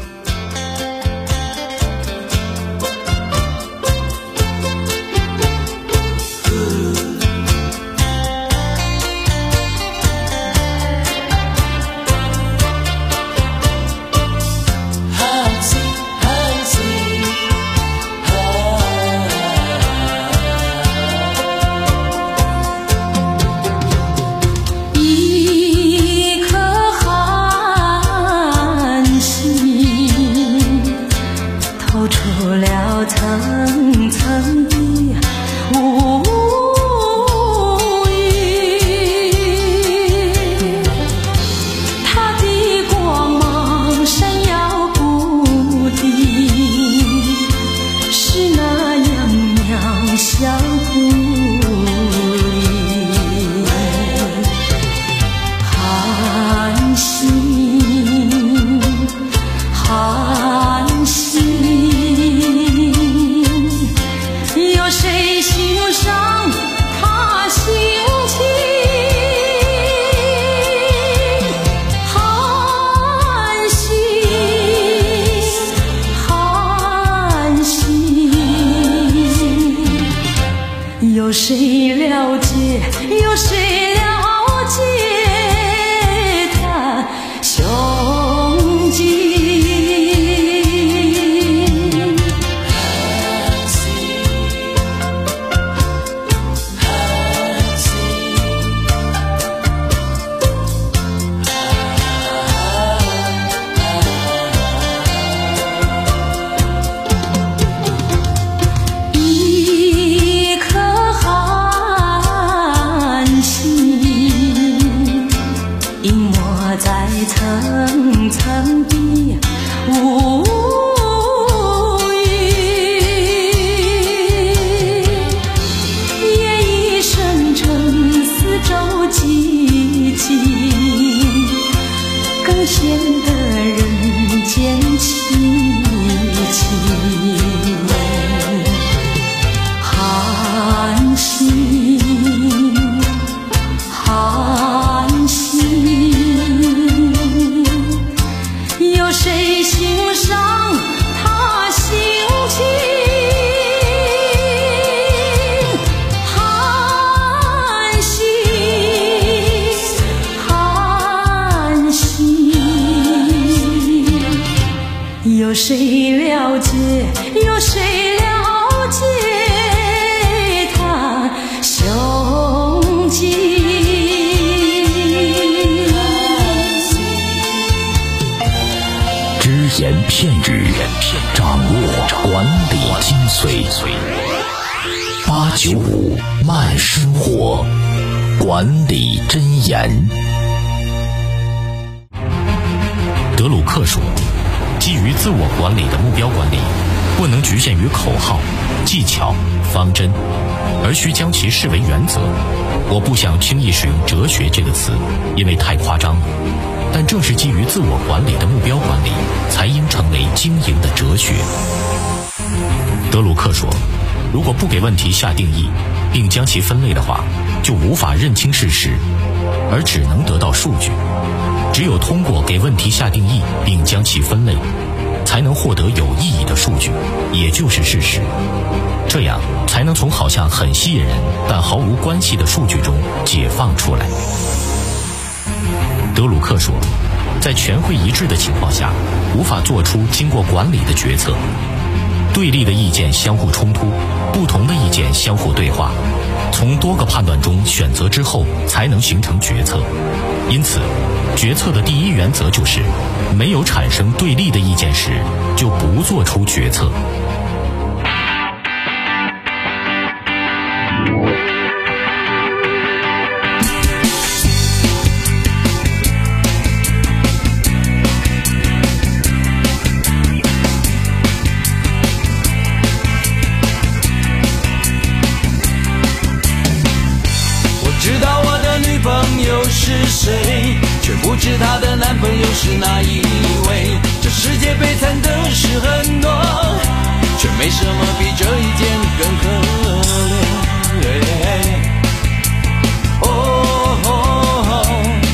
Speaker 17: 有谁了解？有谁了解他胸襟？层层的无语，夜已深沉，四周寂静。 显得人间凄凄。寒心，寒心，有谁欣赏他心情？寒心，寒心，有谁了解？有谁了解他胸襟？
Speaker 2: 只言片语，掌握管理精髓。八九五慢生活，管理箴言。
Speaker 9: 德鲁克说，基于自我管理的目标管理不能局限于口号、技巧、方针，而需将其视为原则。我不想轻易使用哲学这个词，因为太夸张了，但正是基于自我管理的目标管理才应成为经营的哲学。德鲁克说，如果不给问题下定义并将其分类的话，就无法认清事实，而只能得到数据。只有通过给问题下定义并将其分类，才能获得有意义的数据，也就是事实。这样才能从好像很吸引人但毫无关系的数据中解放出来。德鲁克说，在全会一致的情况下，无法做出经过管理的决策。对立的意见相互冲突，不同的意见相互对话，从多个判断中选择之后，才能形成决策。因此，决策的第一原则就是，没有产生对立的意见时，就不做出决策。
Speaker 11: 是谁，却不知她的男朋友是哪一位。这世界悲惨的事很多，却没什么比这一件更可怜。哦，哦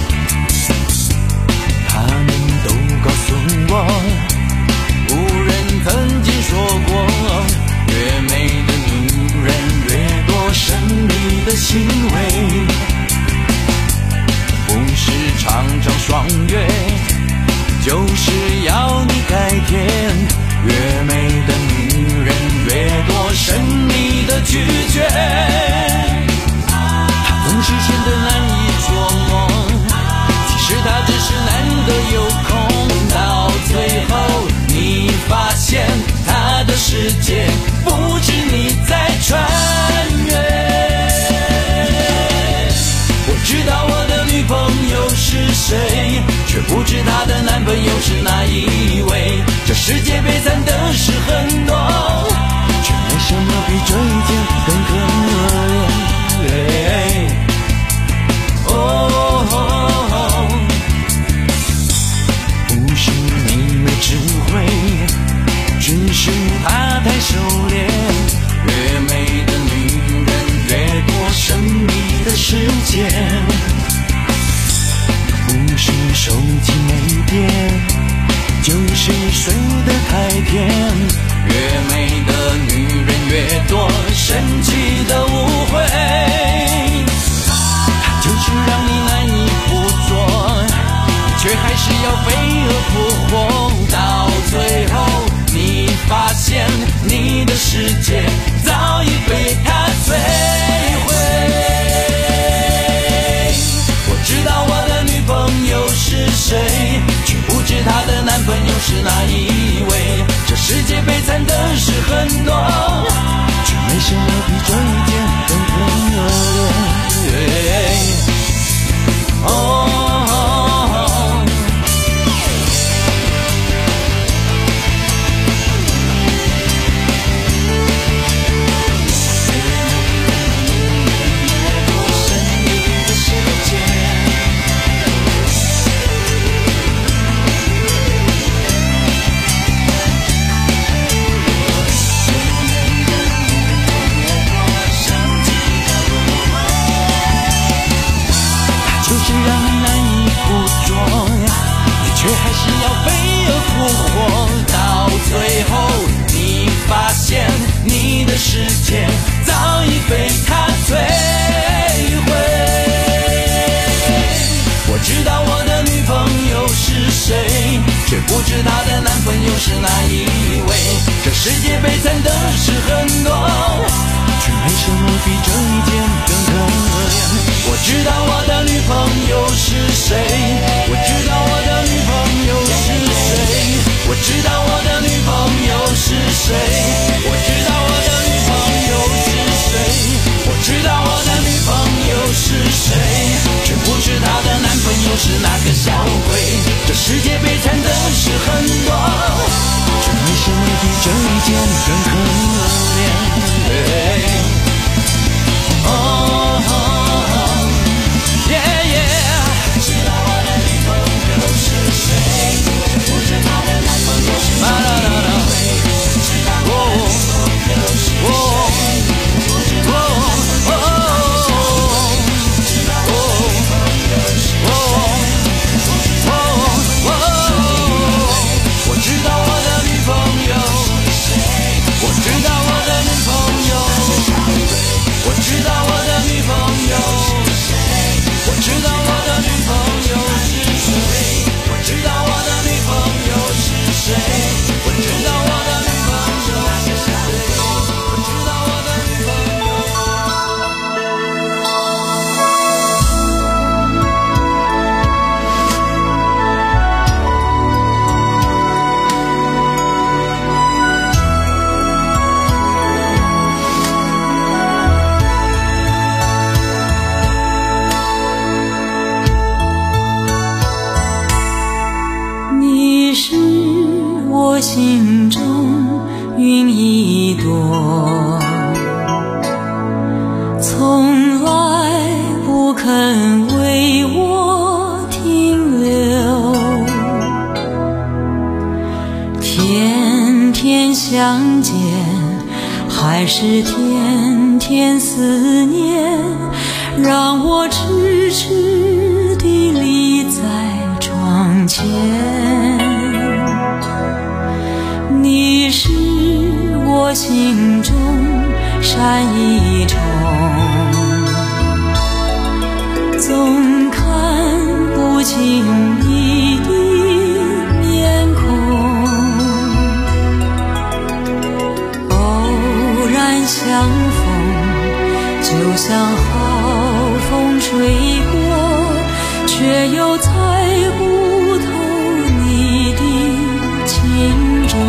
Speaker 11: 他们都告诉我，古人曾经说过，越美的女人越多神秘的行为。不是常常双月，就是要你改天。越美的女人越多神秘的拒绝，她总是显得难以捉摸，其实她只是难得有空。到最后你发现她的世界不止你在穿越。我知道我的女朋友是谁，却不知她的男朋友是哪一位。这世界悲惨的事很多，却没什么比这一件更可怜。哦，不是你没智慧，只是她太收敛。越美的女人越多神秘的世界，不是手机没电，就是睡得太甜。越美的女人越多神奇的误会，它就是让你难以捕捉，却还是要飞蛾扑火。到最后你发现你的世界早已被它摧毁。我知道我的女朋友是谁，却不知她的男朋友是哪一位。这世界悲惨的事很多，却没什么比这一件更可怜。哦， 谁，却不知她的男朋友是哪一位。这世界悲惨的事很多，却没什么比这一天更可怜。我知道我的女朋友是谁，我知道我的女朋友是谁，我知道我的女朋友是谁，我知道我的女朋友是谁，我知道我的女朋友是谁，却不知她的男朋友是哪个小鬼。这世界悲惨的事很多，却没什么比这一天更可怜。哦哦耶耶，知道我的女朋友是谁，却不知她的男朋友是哪一位。知道我的女朋友是谁，不知她的男朋友是谁，知道我的女朋友是谁，不知她的男朋友是谁。我知道我的女朋友是谁，我知道我的女朋友，我知道我的女朋友是谁，我知道我的女朋友是谁，我知道我的女朋友是谁，我知道我的女朋友是谁，我知道我的女朋友。
Speaker 17: 你是我心中云一朵，从来不肯为我停留，天天相见还是天天思念，让我痴痴地立在窗前。你是我心中山一重，总看不清你的面孔，偶然相逢，就像好风吹过，却又猜不透你的情衷。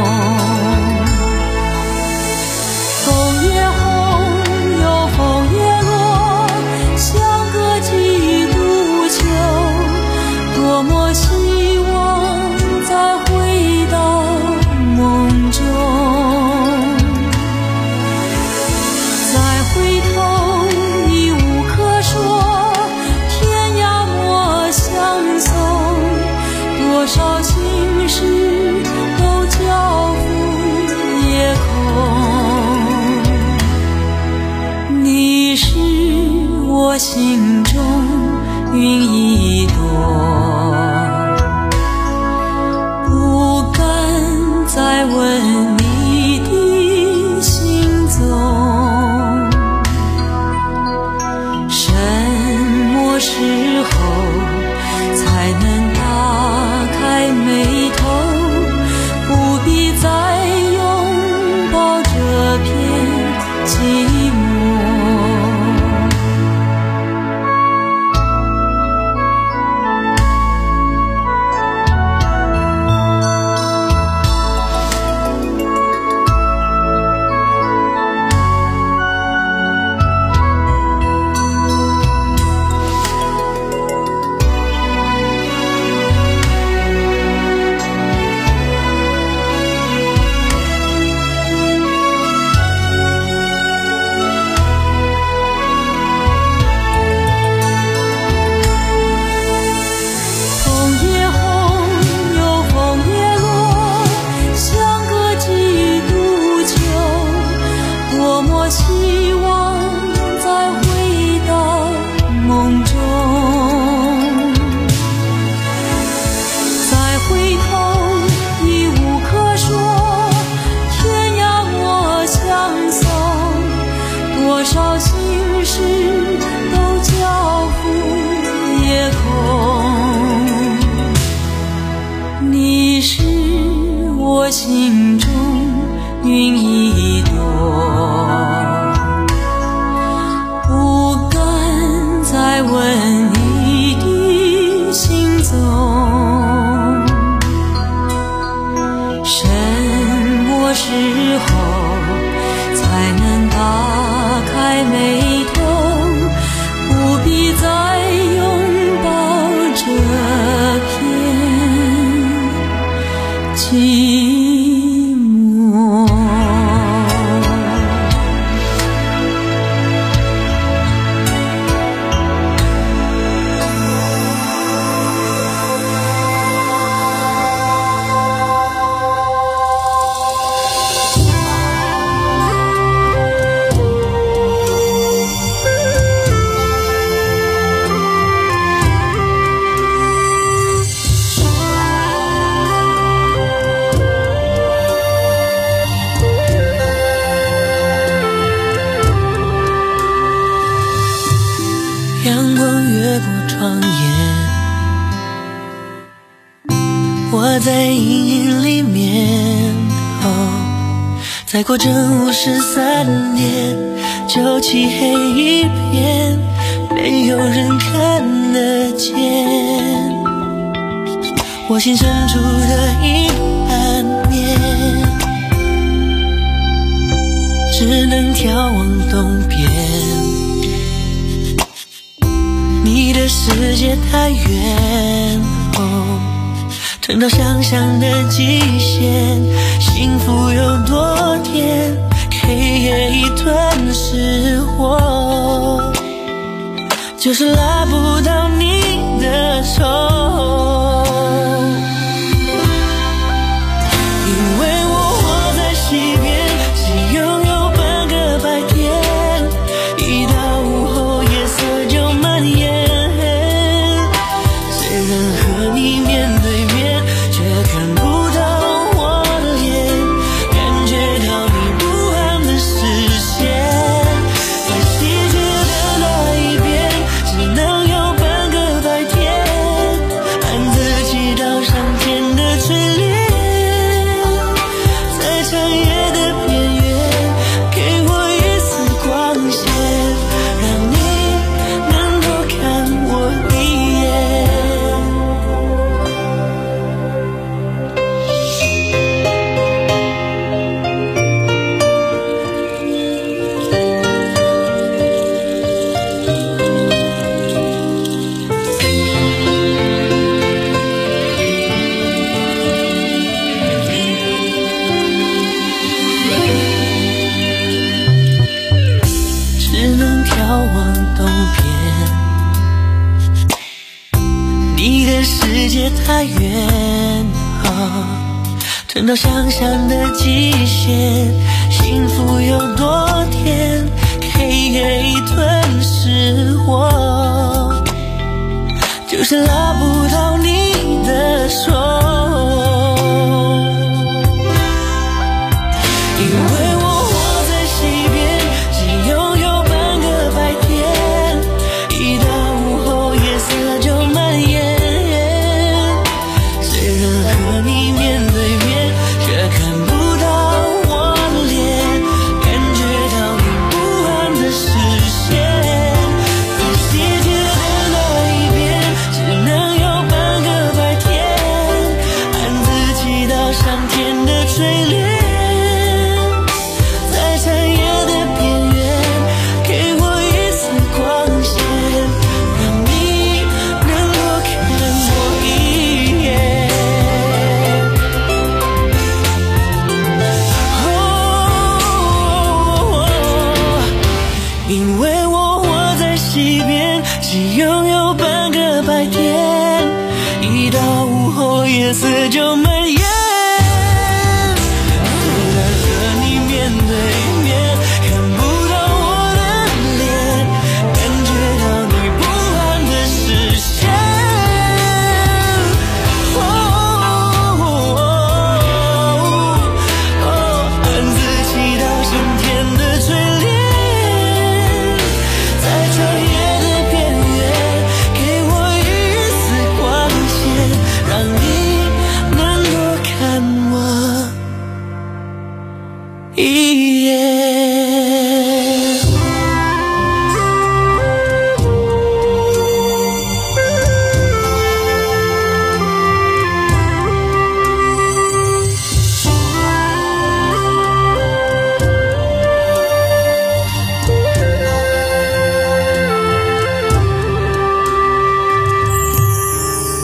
Speaker 17: 风也红，又风也落，相隔几度秋，多么希望再回到梦中。再回头已无可说，天涯莫相送，多少心事都交付夜空。你是我心中云一朵，不敢再问你的行踪，什么时候才能打开眉头，不必再拥抱这片寂寞。
Speaker 7: 什么时候才能打开眉头，不必再拥抱这片寂寞。
Speaker 17: 阳光越过窗沿，我在阴影里面。哦，再过正午十三点，就漆黑一片，没有人看得见。我心深处的一盘面，只能眺望东边。你的世界太远，哦，撑到想象的极限。幸福有多甜，黑夜一吞噬我，就是拉不到你的手。因为我活在西边，只拥有半个白天，一到午后夜色就蔓延。和你面对面，却看不到我的脸，感觉到你不安的视线。在细节的那一边，只能有半个白天，暗自祈祷上天的垂怜。在长夜的边缘，给我一丝光线，让你能多看我一眼。只能眺望东边，你的世界太远，哦，撑到想象的极限。幸福有多甜，黑夜一吞噬我，就是拉不到你的手。因为我活在西边，只拥有半个白天，一到午后夜色就蔓延。虽然和你面对面，却看不到我的脸，感觉到你不安的视线。在细节的那一边，只能有半个白天，暗自祈祷上天的垂怜。在长夜的边缘，给我一丝光线，让你能多看我一眼。因为我活在西边，只拥有半个白天，一到午后夜色就蔓延。虽然和你面对面，看不到我的脸，感觉到你不安的视线。哦哦哦，暗自祈祷上天的垂怜。在长夜的边缘，给我一丝光线，让你能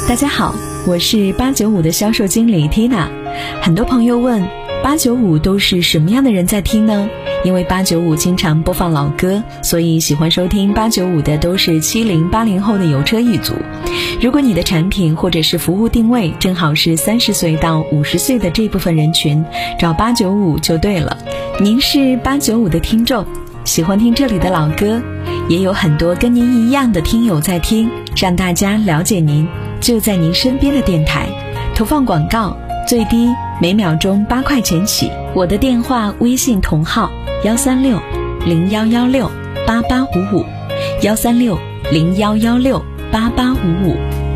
Speaker 10: 大家好，我是八九五的销售经理 Tina。 很多朋友问八九五都是什么样的人在听呢？因为八九五经常播放老歌，所以喜欢收听八九五的都是七零八零后的油车一族。如果你的产品或者是服务定位正好是三十岁到五十岁的这部分人群，找八九五就对了。您是八九五的听众，喜欢听这里的老歌，也有很多跟您一样的听友在听，让大家了解您，就在您身边的电台。投放广告最低每秒钟八块钱起。我的电话微信同号幺三六零幺幺六八八五五，幺三六零幺幺六八八五五。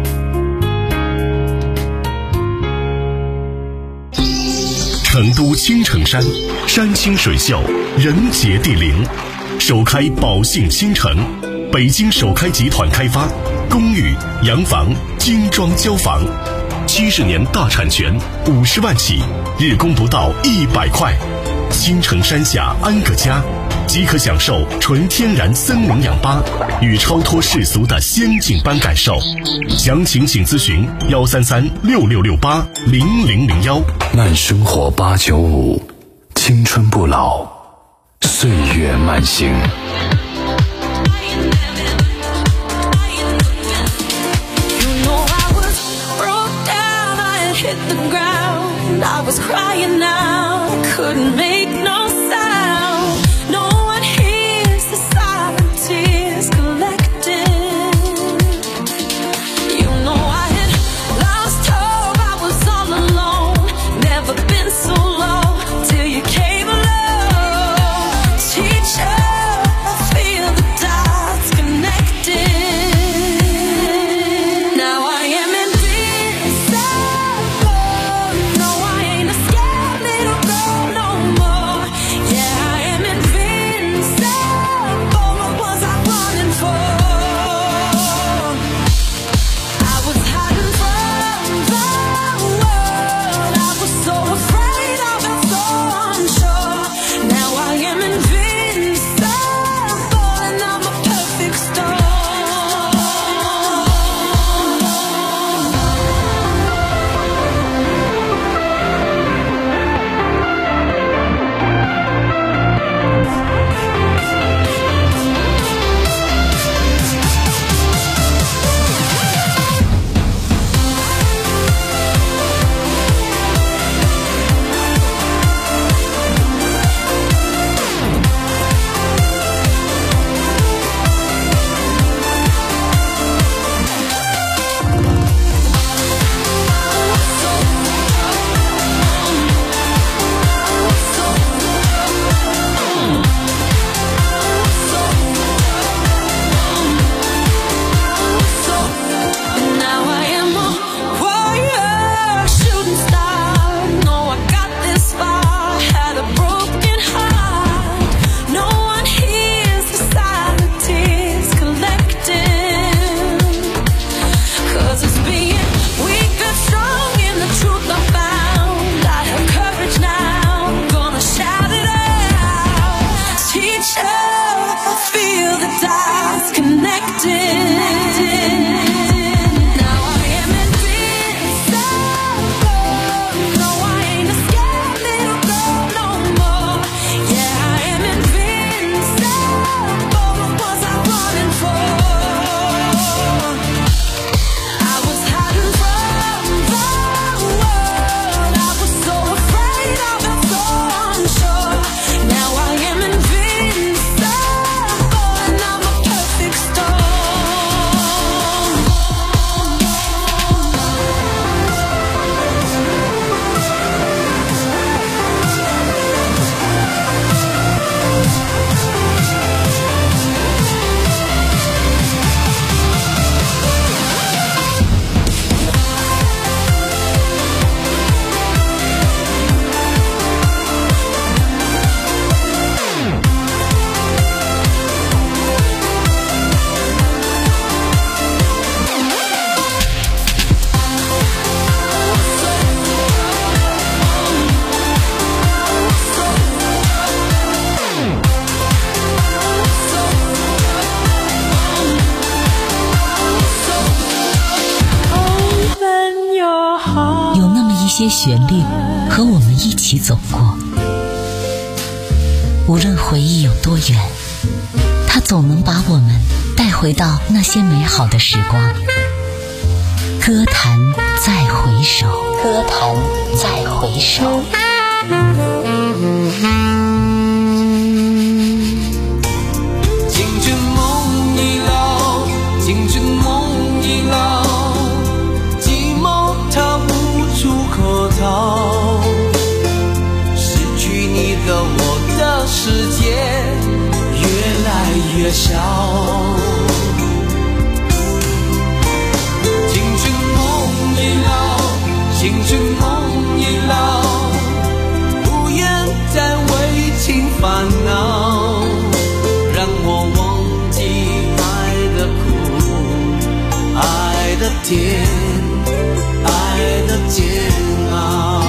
Speaker 19: 成都青城山，山清水秀，人杰地灵，首开宝兴新城，北京首开集团开发，公寓、洋房、精装交房，七十年大产权，五十万起，日供不到一百块。青城山下安个家，即可享受纯天然森林氧吧与超脱世俗的仙境般感受。详情请咨询幺三三六六六八零零零幺。
Speaker 2: 慢生活八九五，青春不老，岁月慢行。
Speaker 7: Hit the ground, I was crying out, couldn't make no sound. No one hears the silent tears collecting. You know I had lost hope, I was all alone. Never been so low till you came along. Teacher, I feel the dots connecting. Now I am in this side. No, I ain't a scared little girl no more.
Speaker 18: 些旋律和我们一起走过。无论回忆有多远，它总能把我们带回到那些美好的时光。歌坛再回首，歌坛再回首。
Speaker 14: 青春梦已老，青春梦已老，寂寞它无处可逃。失去你的我的世界越来越小。青春梦已老，青春梦已老，不愿再为情烦恼，让我忘记爱的苦，爱的甜，爱的煎熬。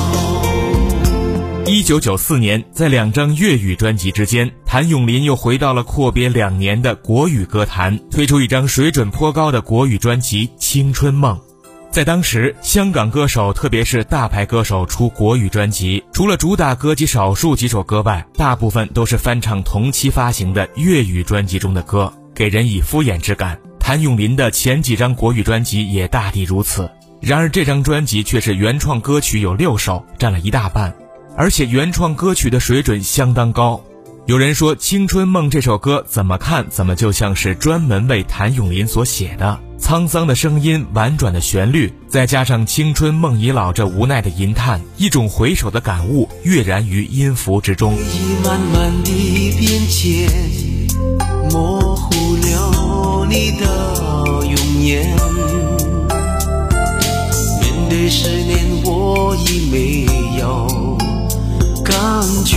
Speaker 20: 一九九四年，在两张粤语专辑之间，谭咏麟又回到了阔别两年的国语歌坛，推出一张水准颇高的国语专辑《青春梦》。在当时，香港歌手特别是大牌歌手出国语专辑，除了主打歌及少数几首歌外，大部分都是翻唱同期发行的粤语专辑中的歌，给人以敷衍之感。谭咏麟的前几张国语专辑也大抵如此。然而这张专辑却是原创歌曲有六首，占了一大半，而且原创歌曲的水准相当高。有人说《青春梦》这首歌怎么看怎么就像是专门为谭咏麟所写的，沧桑的声音，婉转的旋律，再加上青春梦已老这无奈的吟叹，一种回首的感悟跃然于音符之中。
Speaker 14: 回忆慢慢地变迁，模糊了你的容颜，面对十年我已没有感觉，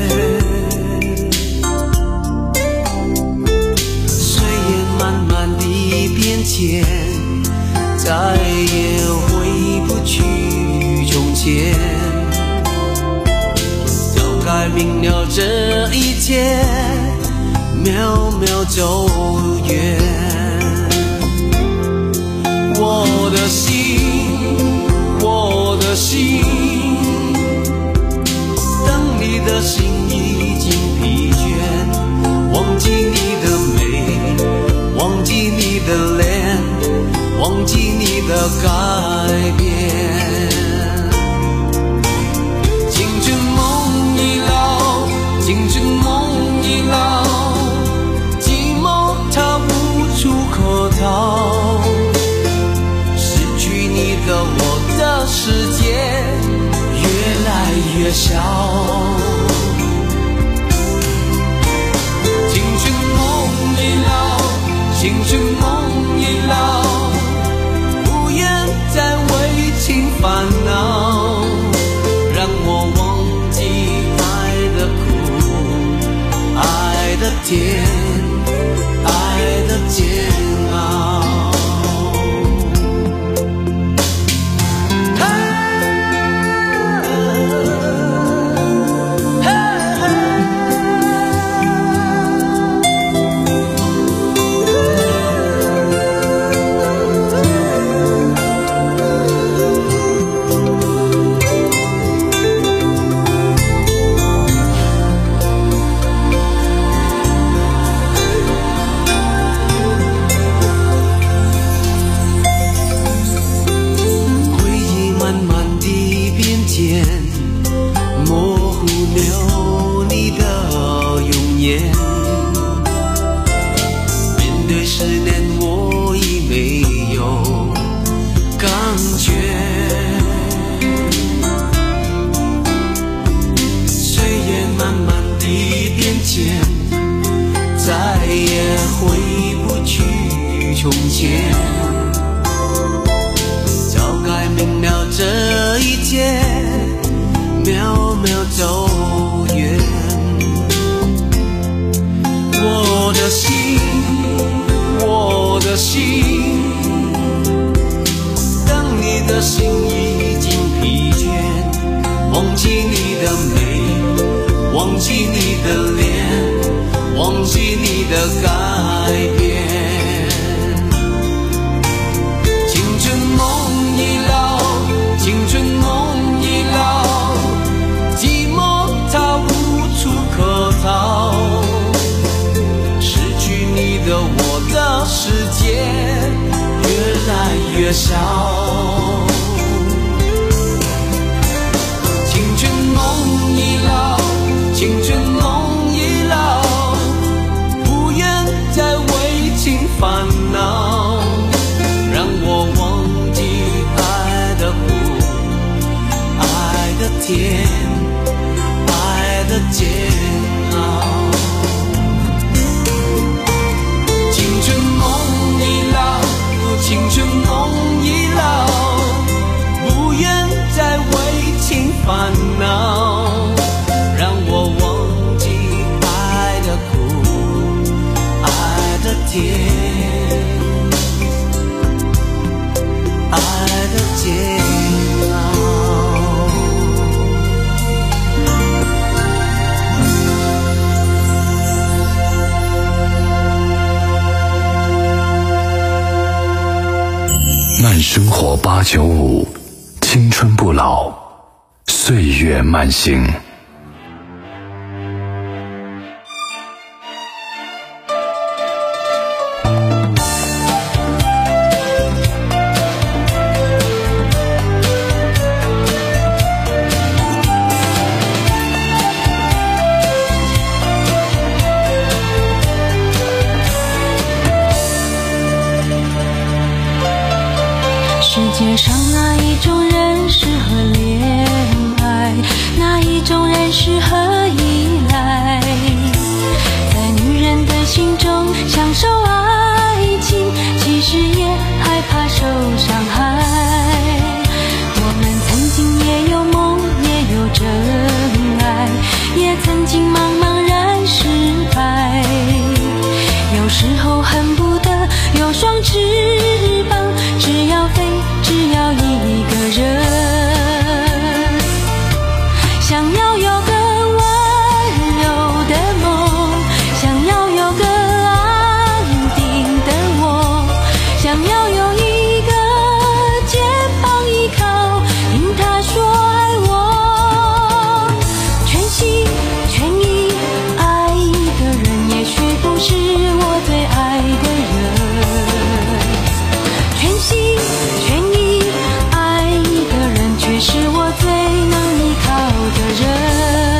Speaker 14: 岁月慢慢地变迁，再也回不去从前，早该明了这一切，渺渺走远。我的心，我的心，等你的心已经疲倦，忘记你的美，忘记你的脸，忘记你的改变。青春梦已老，青春梦已老，寂寞它无处可逃，失去你的我的世界越来越小。青春梦已老，青春梦已老，不愿再为情烦恼，让我忘记爱的苦，爱的甜，爱的煎熬。青春梦已老，青春梦
Speaker 11: 甜，爱的煎熬。青春梦已老，青春梦已老，不愿再为情烦恼，让我忘记爱的苦，爱的甜，爱的煎熬。
Speaker 2: 慢生活八九五，青春不老，岁月慢行。
Speaker 7: 世界上哪一种人适合恋爱，哪一种人适合依赖，在女人的心中享受爱情，其实也害怕受伤害。我们曾经也有梦，也有真爱，也曾经茫茫然失败，有时候恨不得有双翅膀，只要飞，只要一个人，想要有个温柔的梦，想要有个安定的我，想要有一个肩膀依靠，听他说爱我，全心全意爱一个人，也许不是我最爱的人，全心全意爱一个人，却是我最能依靠的人。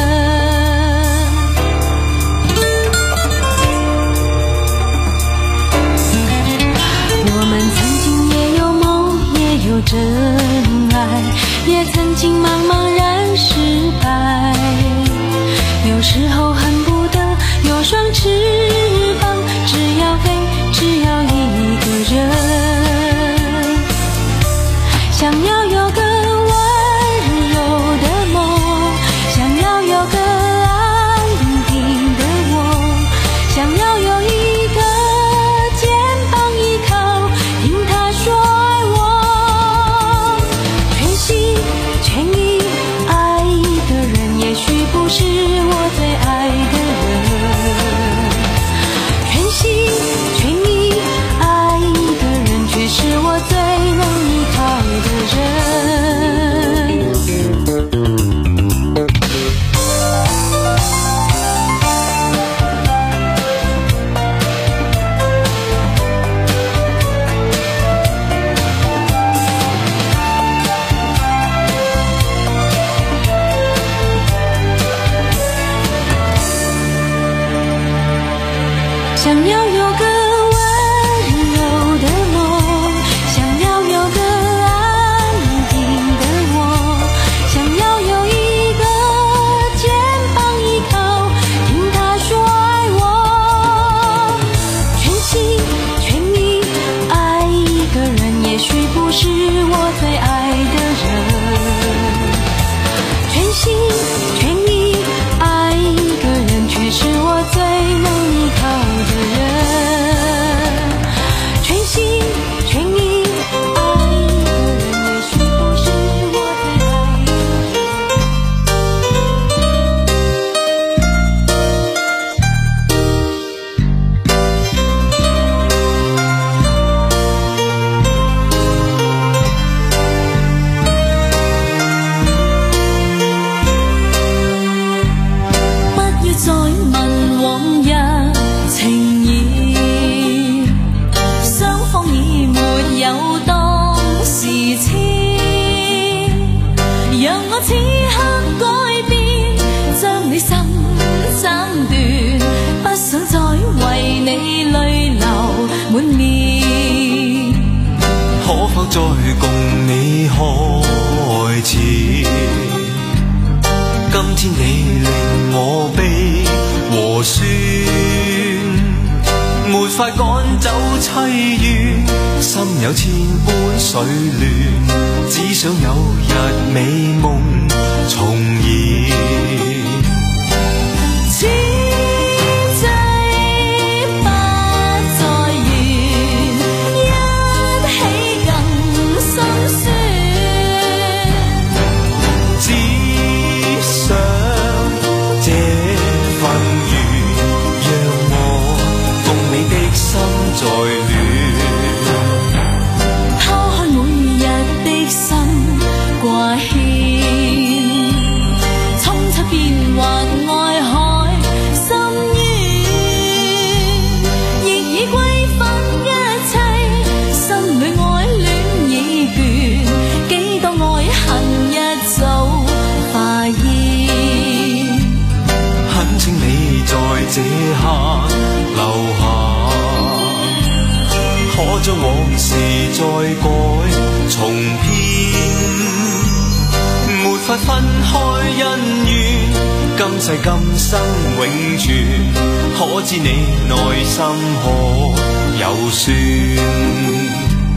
Speaker 7: 我们曾经也有梦，也有真爱，也曾经茫茫然失败，有时候恨不得有双翅膀，只要飞，只要一个人，想要有个温柔的梦，想要有个安定的我，想要有一个肩膀依靠，听他说爱我，全心全意爱一个人，也许不是我最爱的人，全心全意爱一个人，却是我最能依靠的人。
Speaker 8: 千里令我悲和酸，没法赶走凄怨，心有千般水乱，只想有日美梦重現。再戀，
Speaker 7: 拋開每日的心掛牽，衝出變幻愛海深淵，亦已歸分一切，心裏愛戀已倦，幾多愛恨一早化煙。
Speaker 8: 懇請你在這刻留下，可將往事再改重編，沒法分開恩怨，今世今生永存，可知你內心可有算？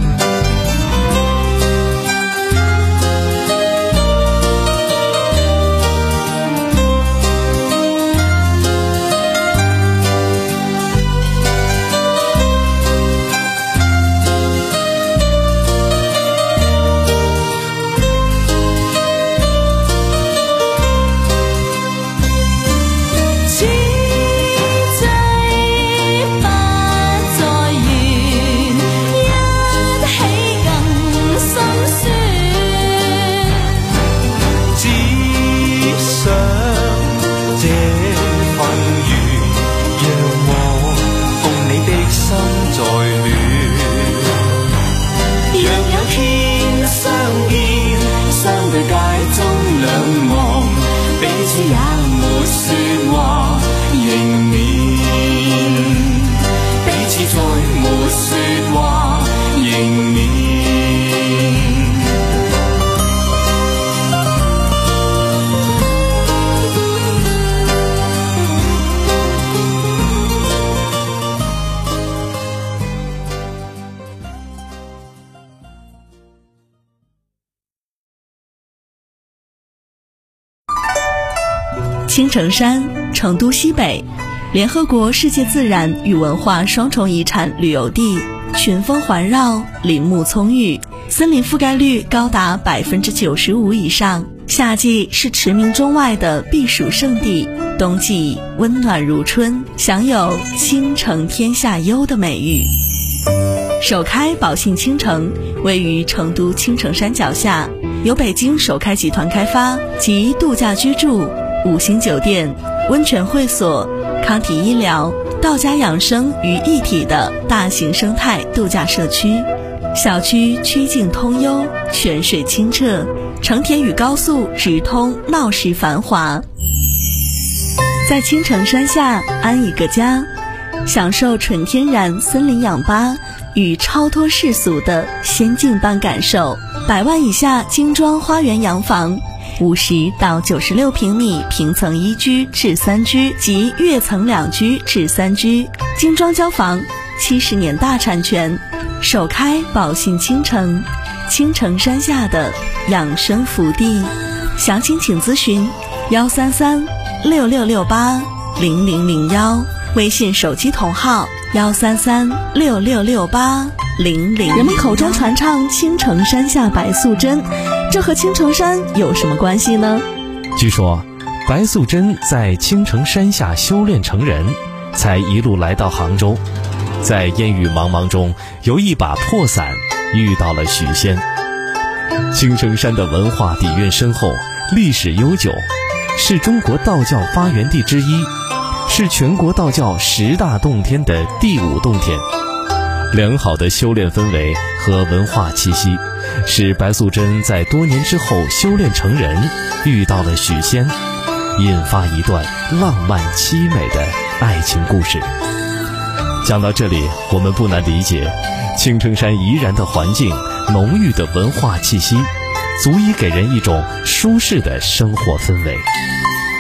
Speaker 6: 青城山，成都西北，联合国世界自然与文化双重遗产旅游地，群峰环绕，林木葱郁，森林覆盖率高达百分之九十五以上。夏季是驰名中外的避暑胜地，冬季温暖如春，享有青城天下优的美誉。首开宝信青城位于成都青城山脚下，由北京首开集团开发，集度假居住、五星酒店、温泉会所、康体医疗、道家养生于一体的大型生态度假社区。小区曲径通幽，泉水清澈，城铁与高速直通，闹市繁华。在青城山下安一个家，享受纯天然森林氧吧与超脱世俗的仙境般感受。百万以下精装花园洋房，五十到九十六平米平层一居至三居及跃层两居至三居，精装交房，七十年大产权，首开宝信青城，青城山下的养生福地。详情请咨询幺三三六六六八零零零幺，微信手机同号幺三三六六六八零零。人们口中传唱青城山下白素贞，这和青城山有什么关系呢？
Speaker 12: 据说白素贞在青城山下修炼成人，才一路来到杭州，在烟雨茫茫中有一把破伞遇到了许仙。青城山的文化底蕴深厚，历史悠久，是中国道教发源地之一，是全国道教十大洞天的第五洞天。良好的修炼氛围和文化气息，使白素贞在多年之后修炼成人，遇到了许仙，引发一段浪漫凄美的爱情故事。讲到这里，我们不难理解，青城山宜然的环境，浓郁的文化气息，足以给人一种舒适的生活氛围。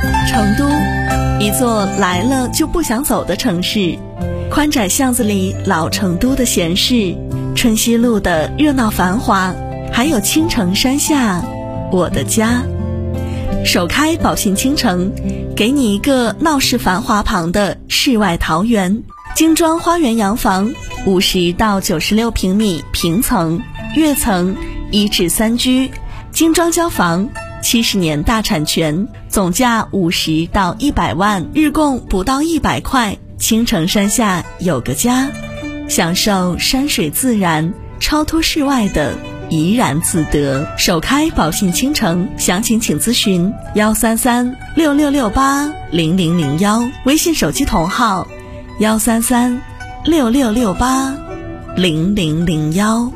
Speaker 6: 成都，一座来了就不想走的城市。宽窄巷子里老成都的闲适，春熙路的热闹繁华，还有青城山下我的家。首开宝信倾城，给你一个闹市繁华旁的世外桃源。精装花园洋房，五十到九十六平米平层，跃层一至三居，精装交房，七十年大产权，总价五十到一百万，日供不到一百块。青城山下有个家，享受山水自然，超脱世外的怡然自得。首开宝信倾城，详情请咨询幺三三六六六八零零零幺，微信手机同号幺三三六六六八零零零幺。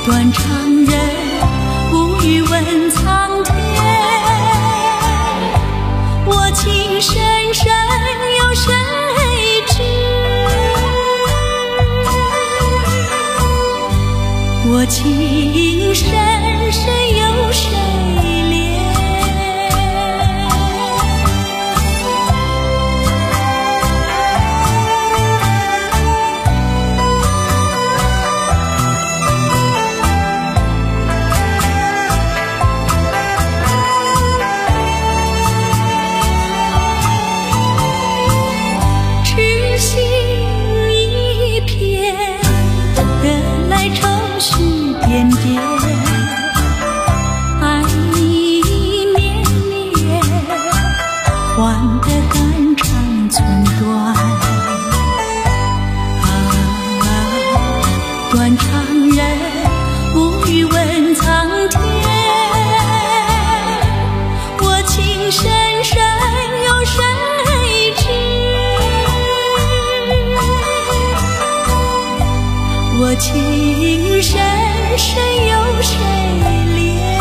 Speaker 7: 断肠人无语问苍天，我情深深有谁知？我情深深有谁怜？痴心一片，得来愁绪点点，爱你绵绵，换得肝肠寸断。啊，断肠人无语问苍天，我情深深有谁知？我情深深有谁怜？